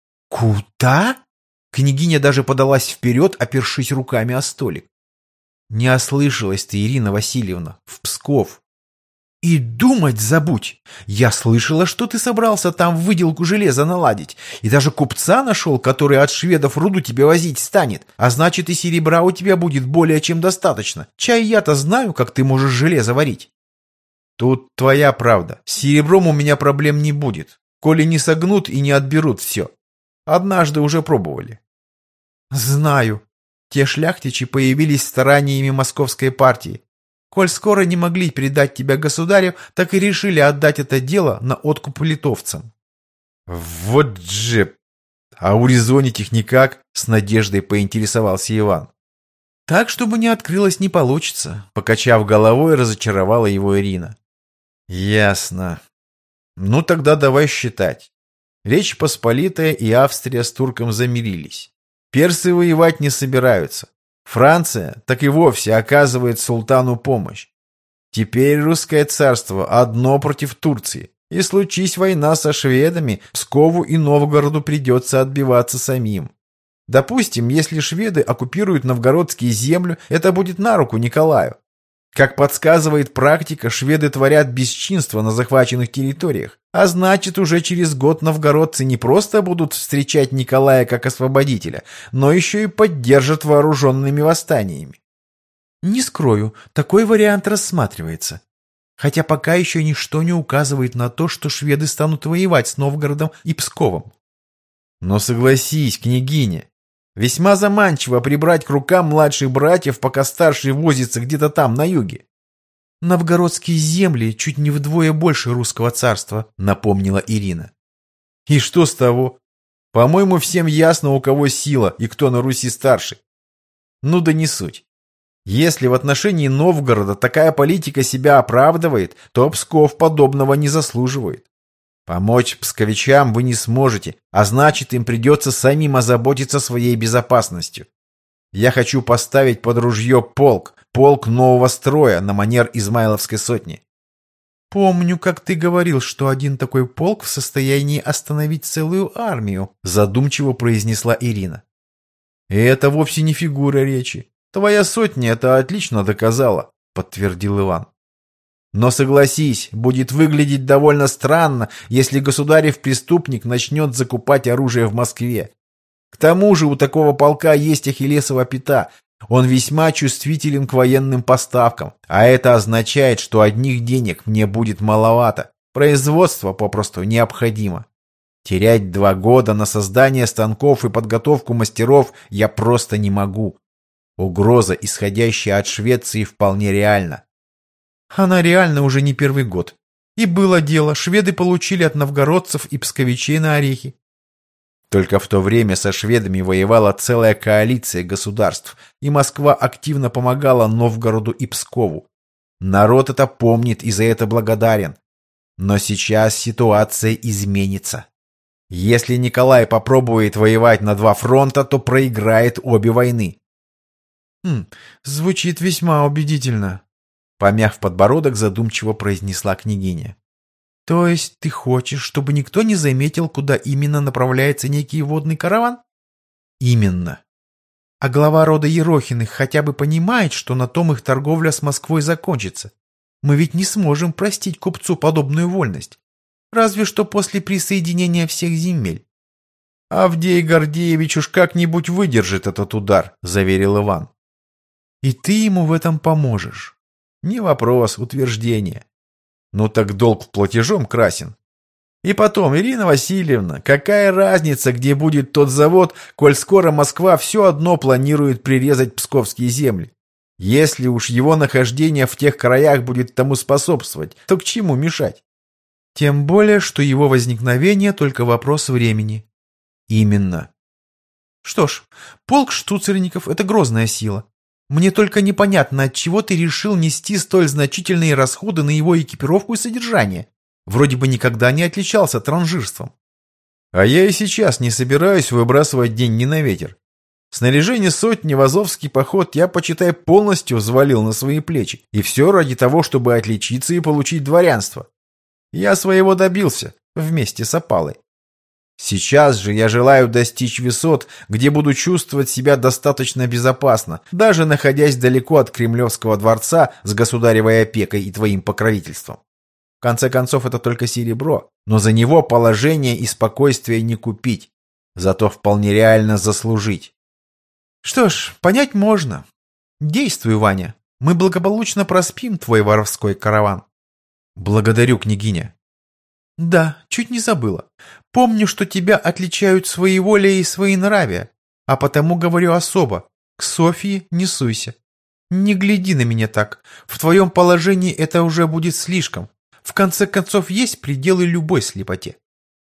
«Куда?» Княгиня даже подалась вперед, опершись руками о столик. «Не ослышалась ты, Ирина Васильевна, в Псков. И думать забудь. Я слышала, что ты собрался там выделку железа наладить, и даже купца нашел, который от шведов руду тебе возить станет, а значит и серебра у тебя будет более чем достаточно. Чай я-то знаю, как ты можешь железо варить». «Тут твоя правда. С серебром у меня проблем не будет, коли не согнут и не отберут все. Однажды уже пробовали». «Знаю. Те шляхтичи появились стараниями московской партии. Коль скоро не могли предать тебя государю, так и решили отдать это дело на откуп литовцам». «Вот же! А урезонить их никак?» — с надеждой поинтересовался Иван. «Так, чтобы не открылось, не получится», — покачав головой, разочаровала его Ирина. «Ясно. Ну тогда давай считать. Речь Посполитая и Австрия с турком замирились. Персы воевать не собираются. Франция так и вовсе оказывает султану помощь. Теперь русское царство одно против Турции. И случись война со шведами, Пскову и Новгороду придется отбиваться самим. Допустим, если шведы оккупируют новгородские земли, это будет на руку Николаю. Как подсказывает практика, шведы творят бесчинство на захваченных территориях, а значит, уже через год новгородцы не просто будут встречать Николая как освободителя, но еще и поддержат вооруженными восстаниями. Не скрою, такой вариант рассматривается. Хотя пока еще ничто не указывает на то, что шведы станут воевать с Новгородом и Псковом. Но согласись, княгиня, весьма заманчиво прибрать к рукам младших братьев, пока старший возится где-то там, на юге. «Новгородские земли чуть не вдвое больше русского царства», — напомнила Ирина. «И что с того? По-моему, всем ясно, у кого сила и кто на Руси старший. Ну да не суть. Если в отношении Новгорода такая политика себя оправдывает, то Псков подобного не заслуживает. Помочь псковичам вы не сможете, а значит, им придется самим озаботиться своей безопасностью. Я хочу поставить под ружье полк, полк нового строя на манер Измайловской сотни. «Помню, как ты говорил, что один такой полк в состоянии остановить целую армию», задумчиво произнесла Ирина. «И это вовсе не фигура речи. Твоя сотня это отлично доказала», подтвердил Иван. «Но согласись, будет выглядеть довольно странно, если государев преступник начнет закупать оружие в Москве. К тому же у такого полка есть ахиллесова пята. Он весьма чувствителен к военным поставкам, а это означает, что одних денег мне будет маловато. Производство попросту необходимо. Терять два года на создание станков и подготовку мастеров я просто не могу. Угроза, исходящая от Швеции, вполне реальна». «Она реально уже не первый год. И было дело, шведы получили от новгородцев и псковичей на орехи». Только в то время со шведами воевала целая коалиция государств, и Москва активно помогала Новгороду и Пскову. Народ это помнит и за это благодарен. Но сейчас ситуация изменится. Если Николай попробует воевать на два фронта, то проиграет обе войны. «Хм, звучит весьма убедительно», помяв подбородок, задумчиво произнесла княгиня. «То есть ты хочешь, чтобы никто не заметил, куда именно направляется некий водный караван?» «Именно». «А глава рода Ерохиных хотя бы понимает, что на том их торговля с Москвой закончится? Мы ведь не сможем простить купцу подобную вольность. Разве что после присоединения всех земель». «Авдей Гордеевич уж как-нибудь выдержит этот удар», — заверил Иван. «И ты ему в этом поможешь?» «Не вопрос, утверждение. Ну так долг платежом красен. И потом, Ирина Васильевна, какая разница, где будет тот завод, коль скоро Москва все одно планирует прирезать псковские земли? Если уж его нахождение в тех краях будет тому способствовать, то к чему мешать?» «Тем более, что его возникновение только вопрос времени». «Именно». «Что ж, полк штуцерников — это грозная сила. Мне только непонятно, отчего ты решил нести столь значительные расходы на его экипировку и содержание. Вроде бы никогда не отличался транжирством». «А я и сейчас не собираюсь выбрасывать деньги на ветер. Снаряжение сотни в Азовский поход я, почитай, полностью взвалил на свои плечи. И все ради того, чтобы отличиться и получить дворянство. Я своего добился вместе с опалой. Сейчас же я желаю достичь высот, где буду чувствовать себя достаточно безопасно, даже находясь далеко от Кремлевского дворца с государевой опекой и твоим покровительством. В конце концов, это только серебро, но за него положение и спокойствие не купить, зато вполне реально заслужить». «Что ж, понять можно. Действуй, Ваня. Мы благополучно проспим твой воровской караван». «Благодарю, княгиня». «Да, чуть не забыла. Помню, что тебя отличают своеволие и своенравие, а потому говорю особо. К Софье не суйся. Не гляди на меня так. В твоем положении это уже будет слишком. В конце концов, есть пределы любой слепоте».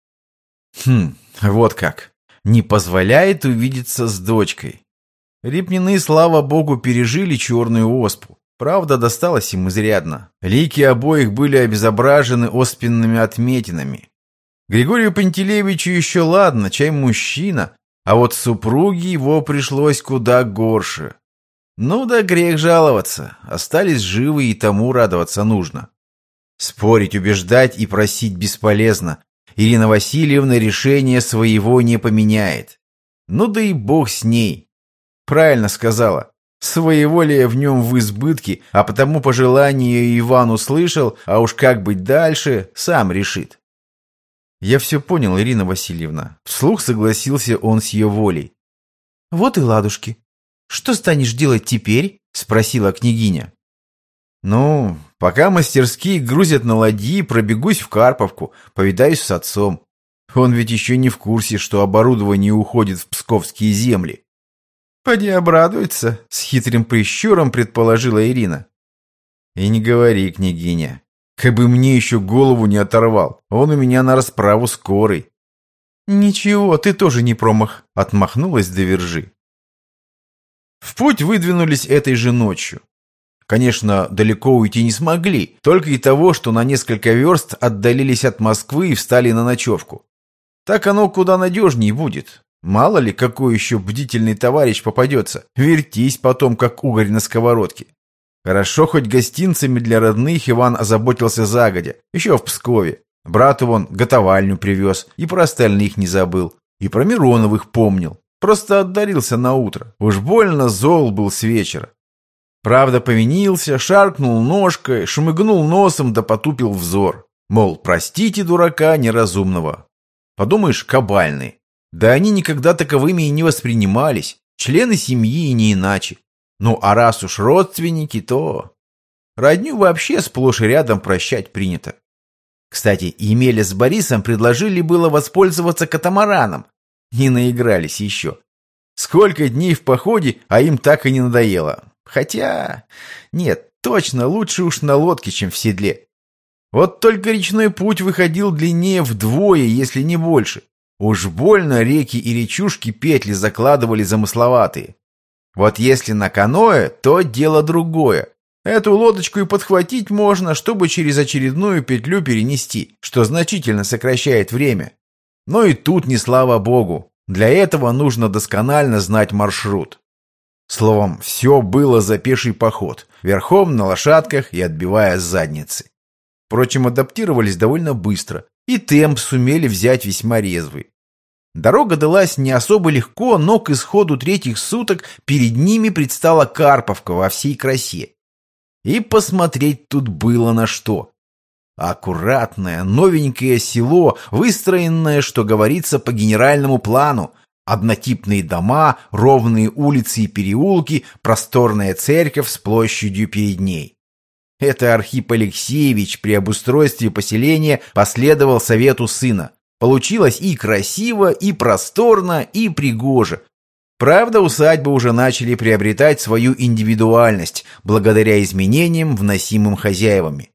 «Хм, вот как. Не позволяет увидеться с дочкой. Репнины, слава богу, пережили черную оспу. Правда, досталось им изрядно. Лики обоих были обезображены оспенными отметинами. Григорию Пантелеевичу еще ладно, чай мужчина, а вот супруге его пришлось куда горше. Ну да грех жаловаться, остались живы и тому радоваться нужно. Спорить, убеждать и просить бесполезно. Ирина Васильевна решение своего не поменяет. Ну да и бог с ней. Правильно сказала. Своеволие в нем в избытке, а потому пожелание Иван услышал, а уж как быть дальше, сам решит. Я все понял, Ирина Васильевна. Вслух согласился он с ее волей. «Вот и ладушки. Что станешь делать теперь?» — спросила княгиня. «Ну, пока мастерские грузят на ладьи, пробегусь в Карповку, повидаюсь с отцом. Он ведь еще не в курсе, что оборудование уходит в псковские земли». «Поди обрадуется», — с хитрым прищуром предположила Ирина. «И не говори, княгиня. Как бы мне еще голову не оторвал. Он у меня на расправу скорый». «Ничего, ты тоже не промах», — отмахнулась Довержи. В путь выдвинулись этой же ночью. Конечно, далеко уйти не смогли, только и того, что на несколько верст отдалились от Москвы и встали на ночевку. Так оно куда надежнее будет. Мало ли, какой еще бдительный товарищ попадется. Вертись потом, как угорь на сковородке. Хорошо, хоть гостинцами для родных Иван озаботился загодя, еще в Пскове. Брату вон готовальню привез, и про остальных не забыл. И про Мироновых помнил. Просто отдарился на утро. Уж больно зол был с вечера. Правда, повинился, шаркнул ножкой, шмыгнул носом да потупил взор. Мол, простите дурака неразумного. Подумаешь, кабальные. Да они никогда таковыми и не воспринимались. Члены семьи и не иначе. Ну, а раз уж родственники, то... Родню вообще сплошь и рядом прощать принято. Кстати, Емеля с Борисом предложили было воспользоваться катамараном. Не наигрались еще. Сколько дней в походе, а им так и не надоело. Хотя... Нет, точно, лучше уж на лодке, чем в седле. Вот только речной путь выходил длиннее вдвое, если не больше. Уж больно реки и речушки петли закладывали замысловатые. Вот если на каноэ, то дело другое. Эту лодочку и подхватить можно, чтобы через очередную петлю перенести, что значительно сокращает время. Но и тут не слава богу. Для этого нужно досконально знать маршрут. Словом, все было за пеший поход, верхом на лошадках и отбивая с задницы. Впрочем, адаптировались довольно быстро, и темп сумели взять весьма резвый. Дорога далась не особо легко, но к исходу третьих суток перед ними предстала Карповка во всей красе. И посмотреть тут было на что. Аккуратное, новенькое село, выстроенное, что говорится, по генеральному плану. Однотипные дома, ровные улицы и переулки, просторная церковь с площадью перед ней. Это Архип Алексеевич при обустройстве поселения последовал совету сына. Получилось и красиво, и просторно, и пригоже. Правда, усадьбы уже начали приобретать свою индивидуальность, благодаря изменениям, вносимым хозяевами.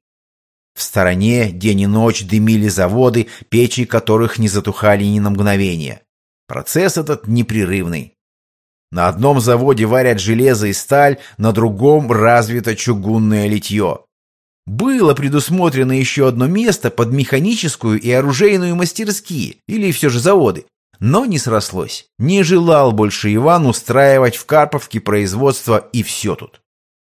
В стороне день и ночь дымили заводы, печи которых не затухали ни на мгновение. Процесс этот непрерывный. На одном заводе варят железо и сталь, на другом развито чугунное литье. Было предусмотрено еще одно место под механическую и оружейную мастерские, или все же заводы, но не срослось. Не желал больше Иван устраивать в Карповке производство, и все тут.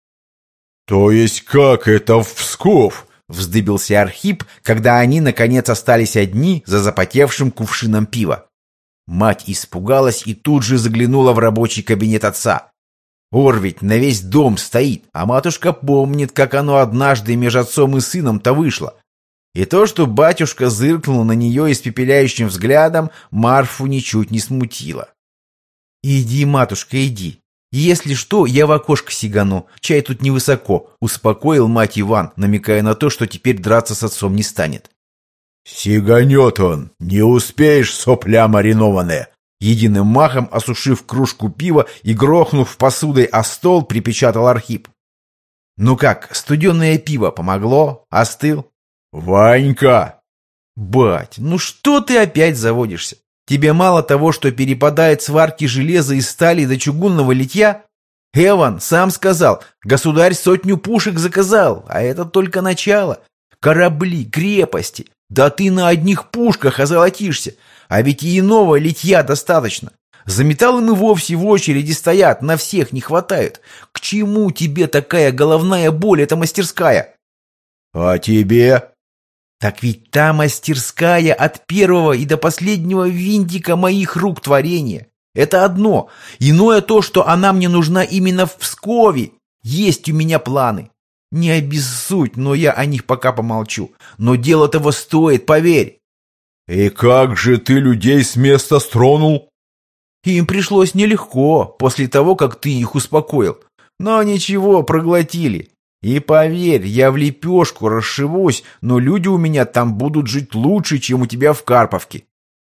«То есть как это в Псков?» — вздыбился Архип, когда они, наконец, остались одни за запотевшим кувшином пива. Мать испугалась и тут же заглянула в рабочий кабинет отца. Ор ведь на весь дом стоит, а матушка помнит, как оно однажды между отцом и сыном-то вышло. И то, что батюшка зыркнул на нее испепеляющим взглядом, Марфу ничуть не смутило. «Иди, матушка, иди. Если что, я в окошко сигану, чай тут невысоко», — успокоил мать Иван, намекая на то, что теперь драться с отцом не станет. «Сиганет он, не успеешь, сопля маринованная!» Единым махом, осушив кружку пива и грохнув посудой о стол, припечатал Архип. «Ну как, студеное пиво помогло? Остыл?» «Ванька!» «Бать, ну что ты опять заводишься? Тебе мало того, что перепадает сварки железа и стали до чугунного литья? Эван сам сказал, государь сотню пушек заказал, а это только начало. Корабли, крепости. Да ты на одних пушках озолотишься, а ведь и иного литья достаточно. За металлом и вовсе в очереди стоят, на всех не хватает. К чему тебе такая головная боль, эта мастерская?» «А тебе?» «Так ведь та мастерская от первого и до последнего винтика моих рук творения. Это одно. Иное то, что она мне нужна именно в Пскове. Есть у меня планы. Не обессудь, но я о них пока помолчу. Но дело того стоит, поверь». «И как же ты людей с места стронул?» «Им пришлось нелегко, после того, как ты их успокоил. Но ничего, проглотили. И поверь, я в лепешку расшивусь, но люди у меня там будут жить лучше, чем у тебя в Карповке».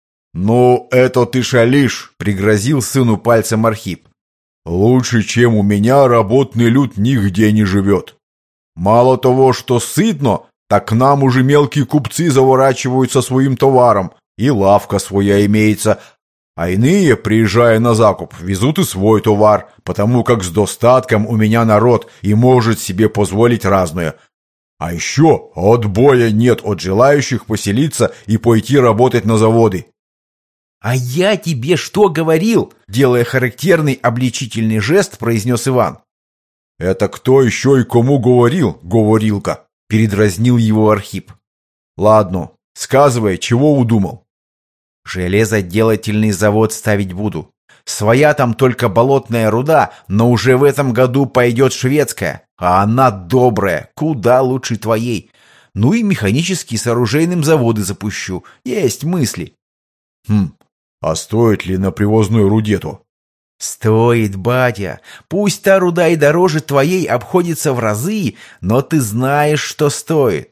«Ну, это ты шалишь», — пригрозил сыну пальцем Архип. «Лучше, чем у меня, работный люд нигде не живет. Мало того, что сытно, так к нам уже мелкие купцы заворачиваются своим товаром, и лавка своя имеется. А иные, приезжая на закуп, везут и свой товар, потому как с достатком у меня народ и может себе позволить разное. А еще отбоя нет от желающих поселиться и пойти работать на заводы. «А я тебе что говорил?» — делая характерный обличительный жест, произнес Иван. «Это кто еще и кому говорил, говорилка?» — передразнил его Архип. «Ладно, сказывай, чего удумал?» «Железоделательный завод ставить буду. Своя там только болотная руда, но уже в этом году пойдет шведская, а она добрая, куда лучше твоей. Ну и механические с оружейным заводы запущу. Есть мысли». «Хм, а стоит ли на привозной руде-то?» «Стоит, батя. Пусть та руда и дороже твоей обходится в разы, но ты знаешь, что стоит».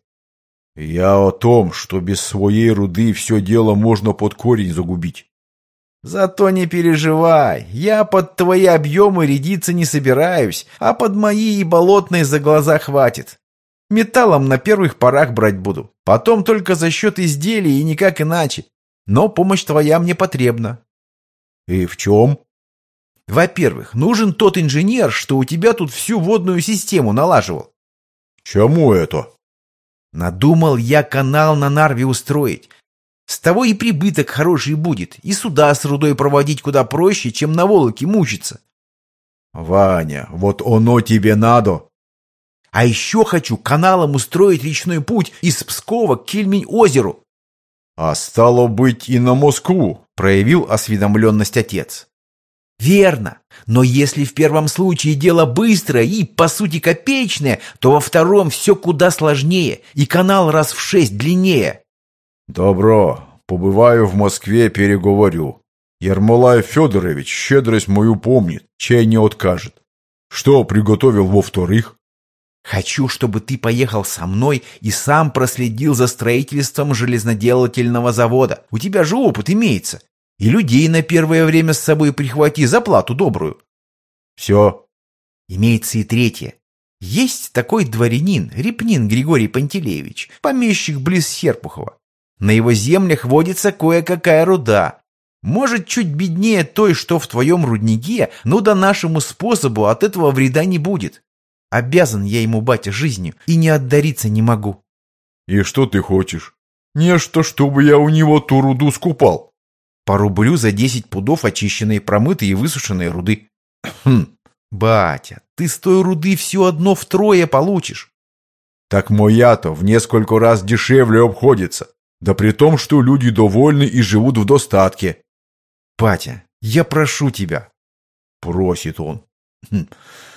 «Я о том, что без своей руды все дело можно под корень загубить». «Зато не переживай, я под твои объемы рядиться не собираюсь, а под мои и болотные за глаза хватит. Металлом на первых порах брать буду, потом только за счет изделий и никак иначе. Но помощь твоя мне потребна». «И в чем?» «Во-первых, нужен тот инженер, что у тебя тут всю водную систему налаживал». «Чему это?» «Надумал я канал на Нарве устроить. С того и прибыток хороший будет, и суда с рудой проводить куда проще, чем на Волоке мучиться». «Ваня, вот оно тебе надо». «А еще хочу каналом устроить речной путь из Пскова к Кельмень-озеру». «А стало быть и на Москву», — проявил осведомленность отец. «Верно, но если в первом случае дело быстрое и, по сути, копеечное, то во втором все куда сложнее, и канал раз в шесть длиннее». «Добро, побываю в Москве, переговорю. Ермолай Федорович щедрость мою помнит, чай не откажет. Что приготовил во-вторых?» «Хочу, чтобы ты поехал со мной и сам проследил за строительством железноделательного завода. У тебя же опыт имеется. И людей на первое время с собой прихвати за плату добрую». «Все». «Имеется и третье. Есть такой дворянин, Репнин Григорий Пантелеевич, помещик близ Серпухова. На его землях водится кое-какая руда. Может, чуть беднее той, что в твоем руднике, но до нашему способу от этого вреда не будет. Обязан я ему, батя, жизнью, и не отдариться не могу». «И что ты хочешь? Нечто, чтобы я у него ту руду скупал». «По рублю за десять пудов очищенной, промытой и высушенной руды». «Хм, батя, ты с той руды все одно втрое получишь». так моя-то в несколько раз дешевле обходится. Да при том, что люди довольны и живут в достатке». «Батя, я прошу тебя». Просит он. Хм.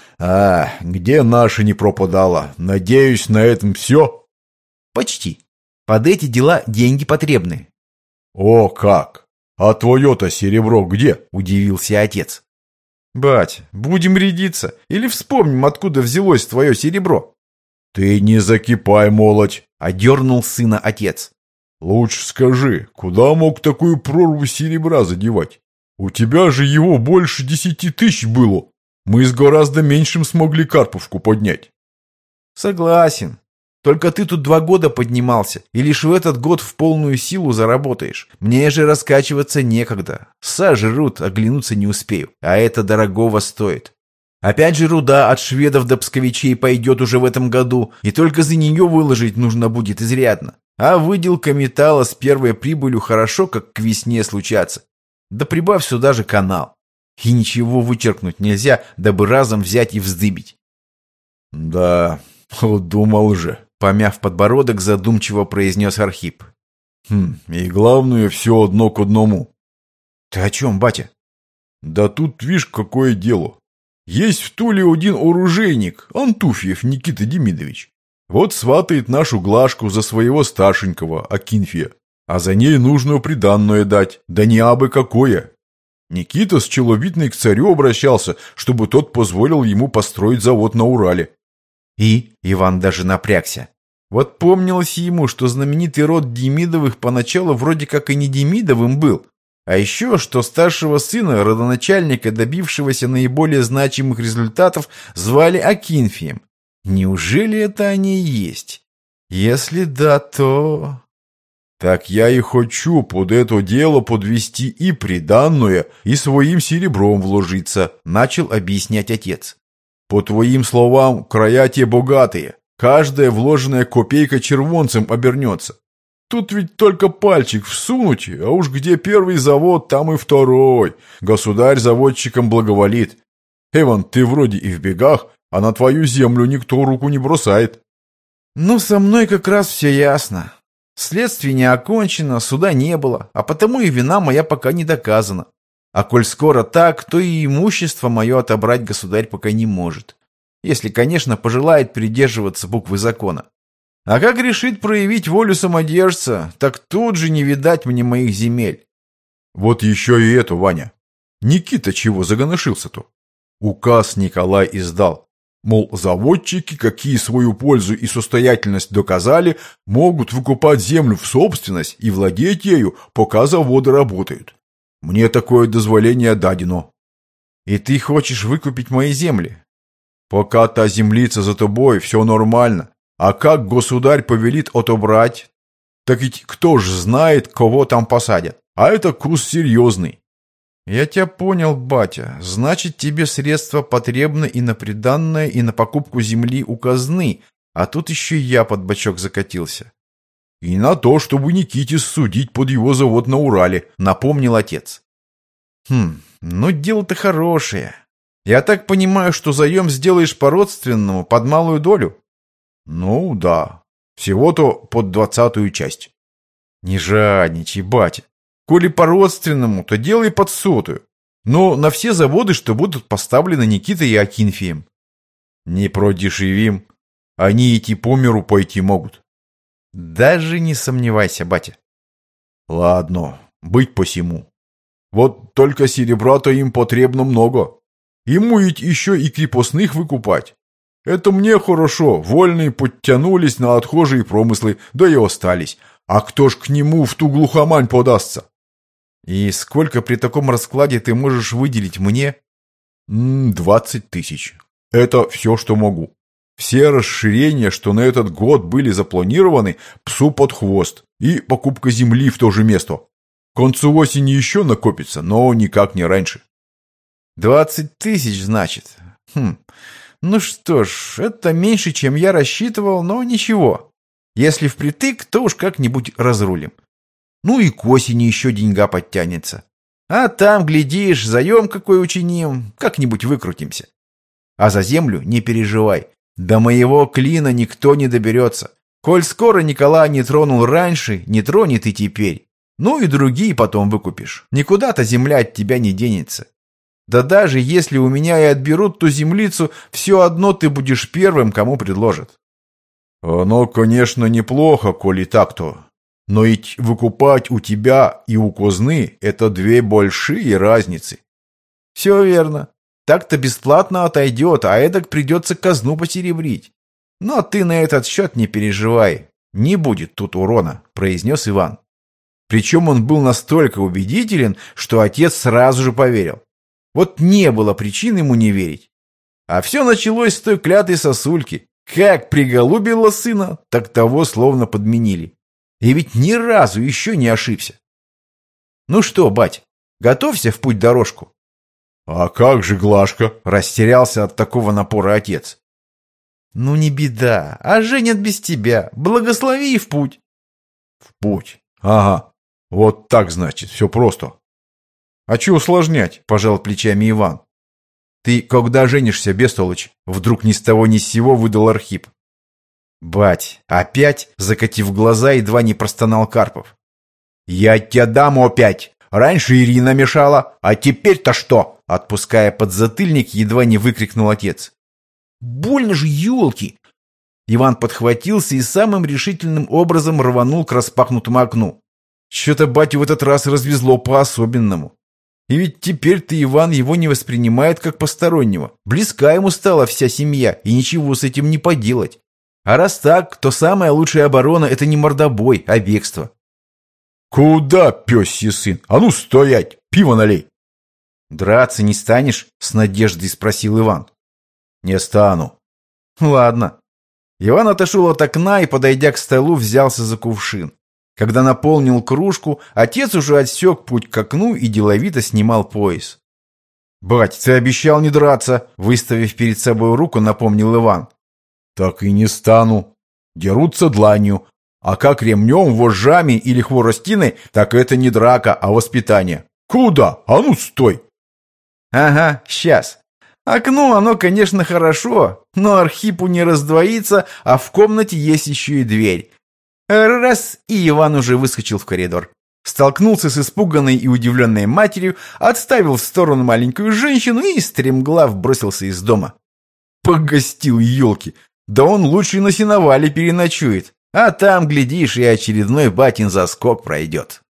«А, где наша не пропадала? Надеюсь, на этом все?» «Почти. Под эти дела деньги потребны». «О, как! А твое-то серебро где?» – удивился отец. «Бать, будем рядиться или вспомним, откуда взялось твое серебро?» «Ты не закипай, молодь!» – одернул сына отец. «Лучше скажи, куда мог такую прорву серебра задевать? У тебя же его больше десяти тысяч было. Мы с гораздо меньшим смогли Карповку поднять». «Согласен. Только ты тут два года поднимался, и лишь в этот год в полную силу заработаешь. Мне же раскачиваться некогда. Сожрут, оглянуться не успею, а это дорогого стоит. Опять же руда от шведов до псковичей пойдет уже в этом году, и только за нее выложить нужно будет изрядно. А выделка металла с первой прибылью хорошо, как к весне случаться. Да прибавь сюда же канал. И ничего вычеркнуть нельзя, дабы разом взять и вздыбить». «Да, вот думал же», — помяв подбородок, задумчиво произнес Архип. «Хм, и главное, все одно к одному». «Ты о чем, батя?» «Да тут, видишь, какое дело. Есть в Туле один оружейник, Антуфьев Никита Демидович. Вот сватает нашу Глашку за своего старшенького, Акинфия, а за ней нужно приданное дать, да не абы какое. Никита с Челобитной к царю обращался, чтобы тот позволил ему построить завод на Урале». И Иван даже напрягся. Вот помнилось ему, что знаменитый род Демидовых поначалу вроде как и не Демидовым был, а еще, что старшего сына, родоначальника, добившегося наиболее значимых результатов, звали Акинфием. Неужели это они и есть? Если да, то... Так я и хочу под это дело подвести и приданное, и своим серебром вложиться, начал объяснять отец. По твоим словам, края те богатые. Каждая вложенная копейка червонцем обернется. Тут ведь только пальчик всунуть, а уж где первый завод, там и второй. Государь заводчикам благоволит. Иван, ты вроде и в бегах, а на твою землю никто руку не бросает. Ну, со мной как раз все ясно. Следствие не окончено, суда не было, а потому и вина моя пока не доказана. А коль скоро так, то и имущество мое отобрать государь пока не может. Если, конечно, пожелает придерживаться буквы закона. А как решит проявить волю самодержца, так тут же не видать мне моих земель. Вот еще и это, Ваня. Никита чего загоношился-то? Указ Николай издал. Мол, заводчики, какие свою пользу и состоятельность доказали, могут выкупать землю в собственность и владеть ею, пока заводы работают. Мне такое дозволение дадено. И ты хочешь выкупить мои земли? Пока та землица за тобой, все нормально. А как государь повелит отобрать? Так ведь кто ж знает, кого там посадят? А это куст серьезный. Я тебя понял, батя. Значит, тебе средства потребны и на приданное, и на покупку земли у казны. А тут еще и я под бочок закатился. И на то, чтобы Никите судить под его завод на Урале, напомнил отец. Хм, ну дело-то хорошее. Я так понимаю, что заем сделаешь по-родственному, под малую долю? Ну, да. Всего-то под двадцатую часть. Не жадничай, батя. Коли по-родственному, то делай под сотую. Но на все заводы, что будут поставлены Никитой и Акинфием. Не продешевим. Они идти по миру пойти могут. Даже не сомневайся, батя. Ладно, быть посему. Вот только серебра-то им потребно много. Ему ведь еще и крепостных выкупать. Это мне хорошо, вольные подтянулись на отхожие промыслы, да и остались. А кто ж к нему в ту глухомань подастся? И сколько при таком раскладе ты можешь выделить мне? Двадцать тысяч. Это все, что могу. Все расширения, что на этот год были запланированы, псу под хвост. И покупка земли в то же место. К концу осени еще накопится, но никак не раньше. Двадцать тысяч, значит. Хм. Ну что ж, это меньше, чем я рассчитывал, но ничего. Если впритык, то уж как-нибудь разрулим. Ну и к осени еще деньга подтянется. А там, глядишь, заем какой учиним, как-нибудь выкрутимся. А за землю не переживай. До моего клина никто не доберется. Коль скоро Николай не тронул раньше, не тронет и теперь. Ну и другие потом выкупишь. Никуда-то земля от тебя не денется. Да даже если у меня и отберут ту землицу, все одно ты будешь первым, кому предложат. Оно, конечно, неплохо, коли так-то. Но ведь выкупать у тебя и у казны – это две большие разницы. Все верно. Так-то бесплатно отойдет, а эдак придется казну посеребрить. Но ты на этот счет не переживай. Не будет тут урона, произнес Иван. Причем он был настолько убедителен, что отец сразу же поверил. Вот не было причин ему не верить. А все началось с той клятой сосульки. Как приголубила сына, так того словно подменили. И ведь ни разу еще не ошибся. Ну что, бать, готовься в путь-дорожку. А как же Глашка? Растерялся от такого напора отец. Ну не беда, а женят без тебя. Благослови и в путь. В путь. Ага. Вот так, значит, все просто. А че усложнять, пожал плечами Иван. Ты когда женишься, бестолочь? Вдруг ни с того ни с сего выдал Архип. Бать, опять, закатив глаза, едва не простонал Карпов. Я тебя дам опять. Раньше Ирина мешала, а теперь-то что? Отпуская подзатыльник, едва не выкрикнул отец. Больно же, елки! Иван подхватился и самым решительным образом рванул к распахнутому окну. Что-то батю в этот раз развезло по-особенному. И ведь теперь-то Иван его не воспринимает как постороннего. Близка ему стала вся семья, и ничего с этим не поделать. А раз так, то самая лучшая оборона — это не мордобой, а бегство. «Куда, пёсий сын? А ну стоять! Пиво налей!» «Драться не станешь?» — с надеждой спросил Иван. «Не стану». «Ладно». Иван отошел от окна и, подойдя к столу, взялся за кувшин. Когда наполнил кружку, отец уже отсек путь к окну и деловито снимал пояс. «Бать, ты обещал не драться», — выставив перед собой руку, напомнил Иван. «Так и не стану. Дерутся дланью. А как ремнем, вожжами или хворостиной, так это не драка, а воспитание. Куда? А ну стой!» «Ага, сейчас. Окно, оно, конечно, хорошо, но Архипу не раздвоится, а в комнате есть еще и дверь». Раз, и Иван уже выскочил в коридор. Столкнулся с испуганной и удивленной матерью, отставил в сторону маленькую женщину и стремглав бросился из дома. Погостил, елки! Да он лучше на сеновале переночует, а там, глядишь, и очередной батин заскок пройдет.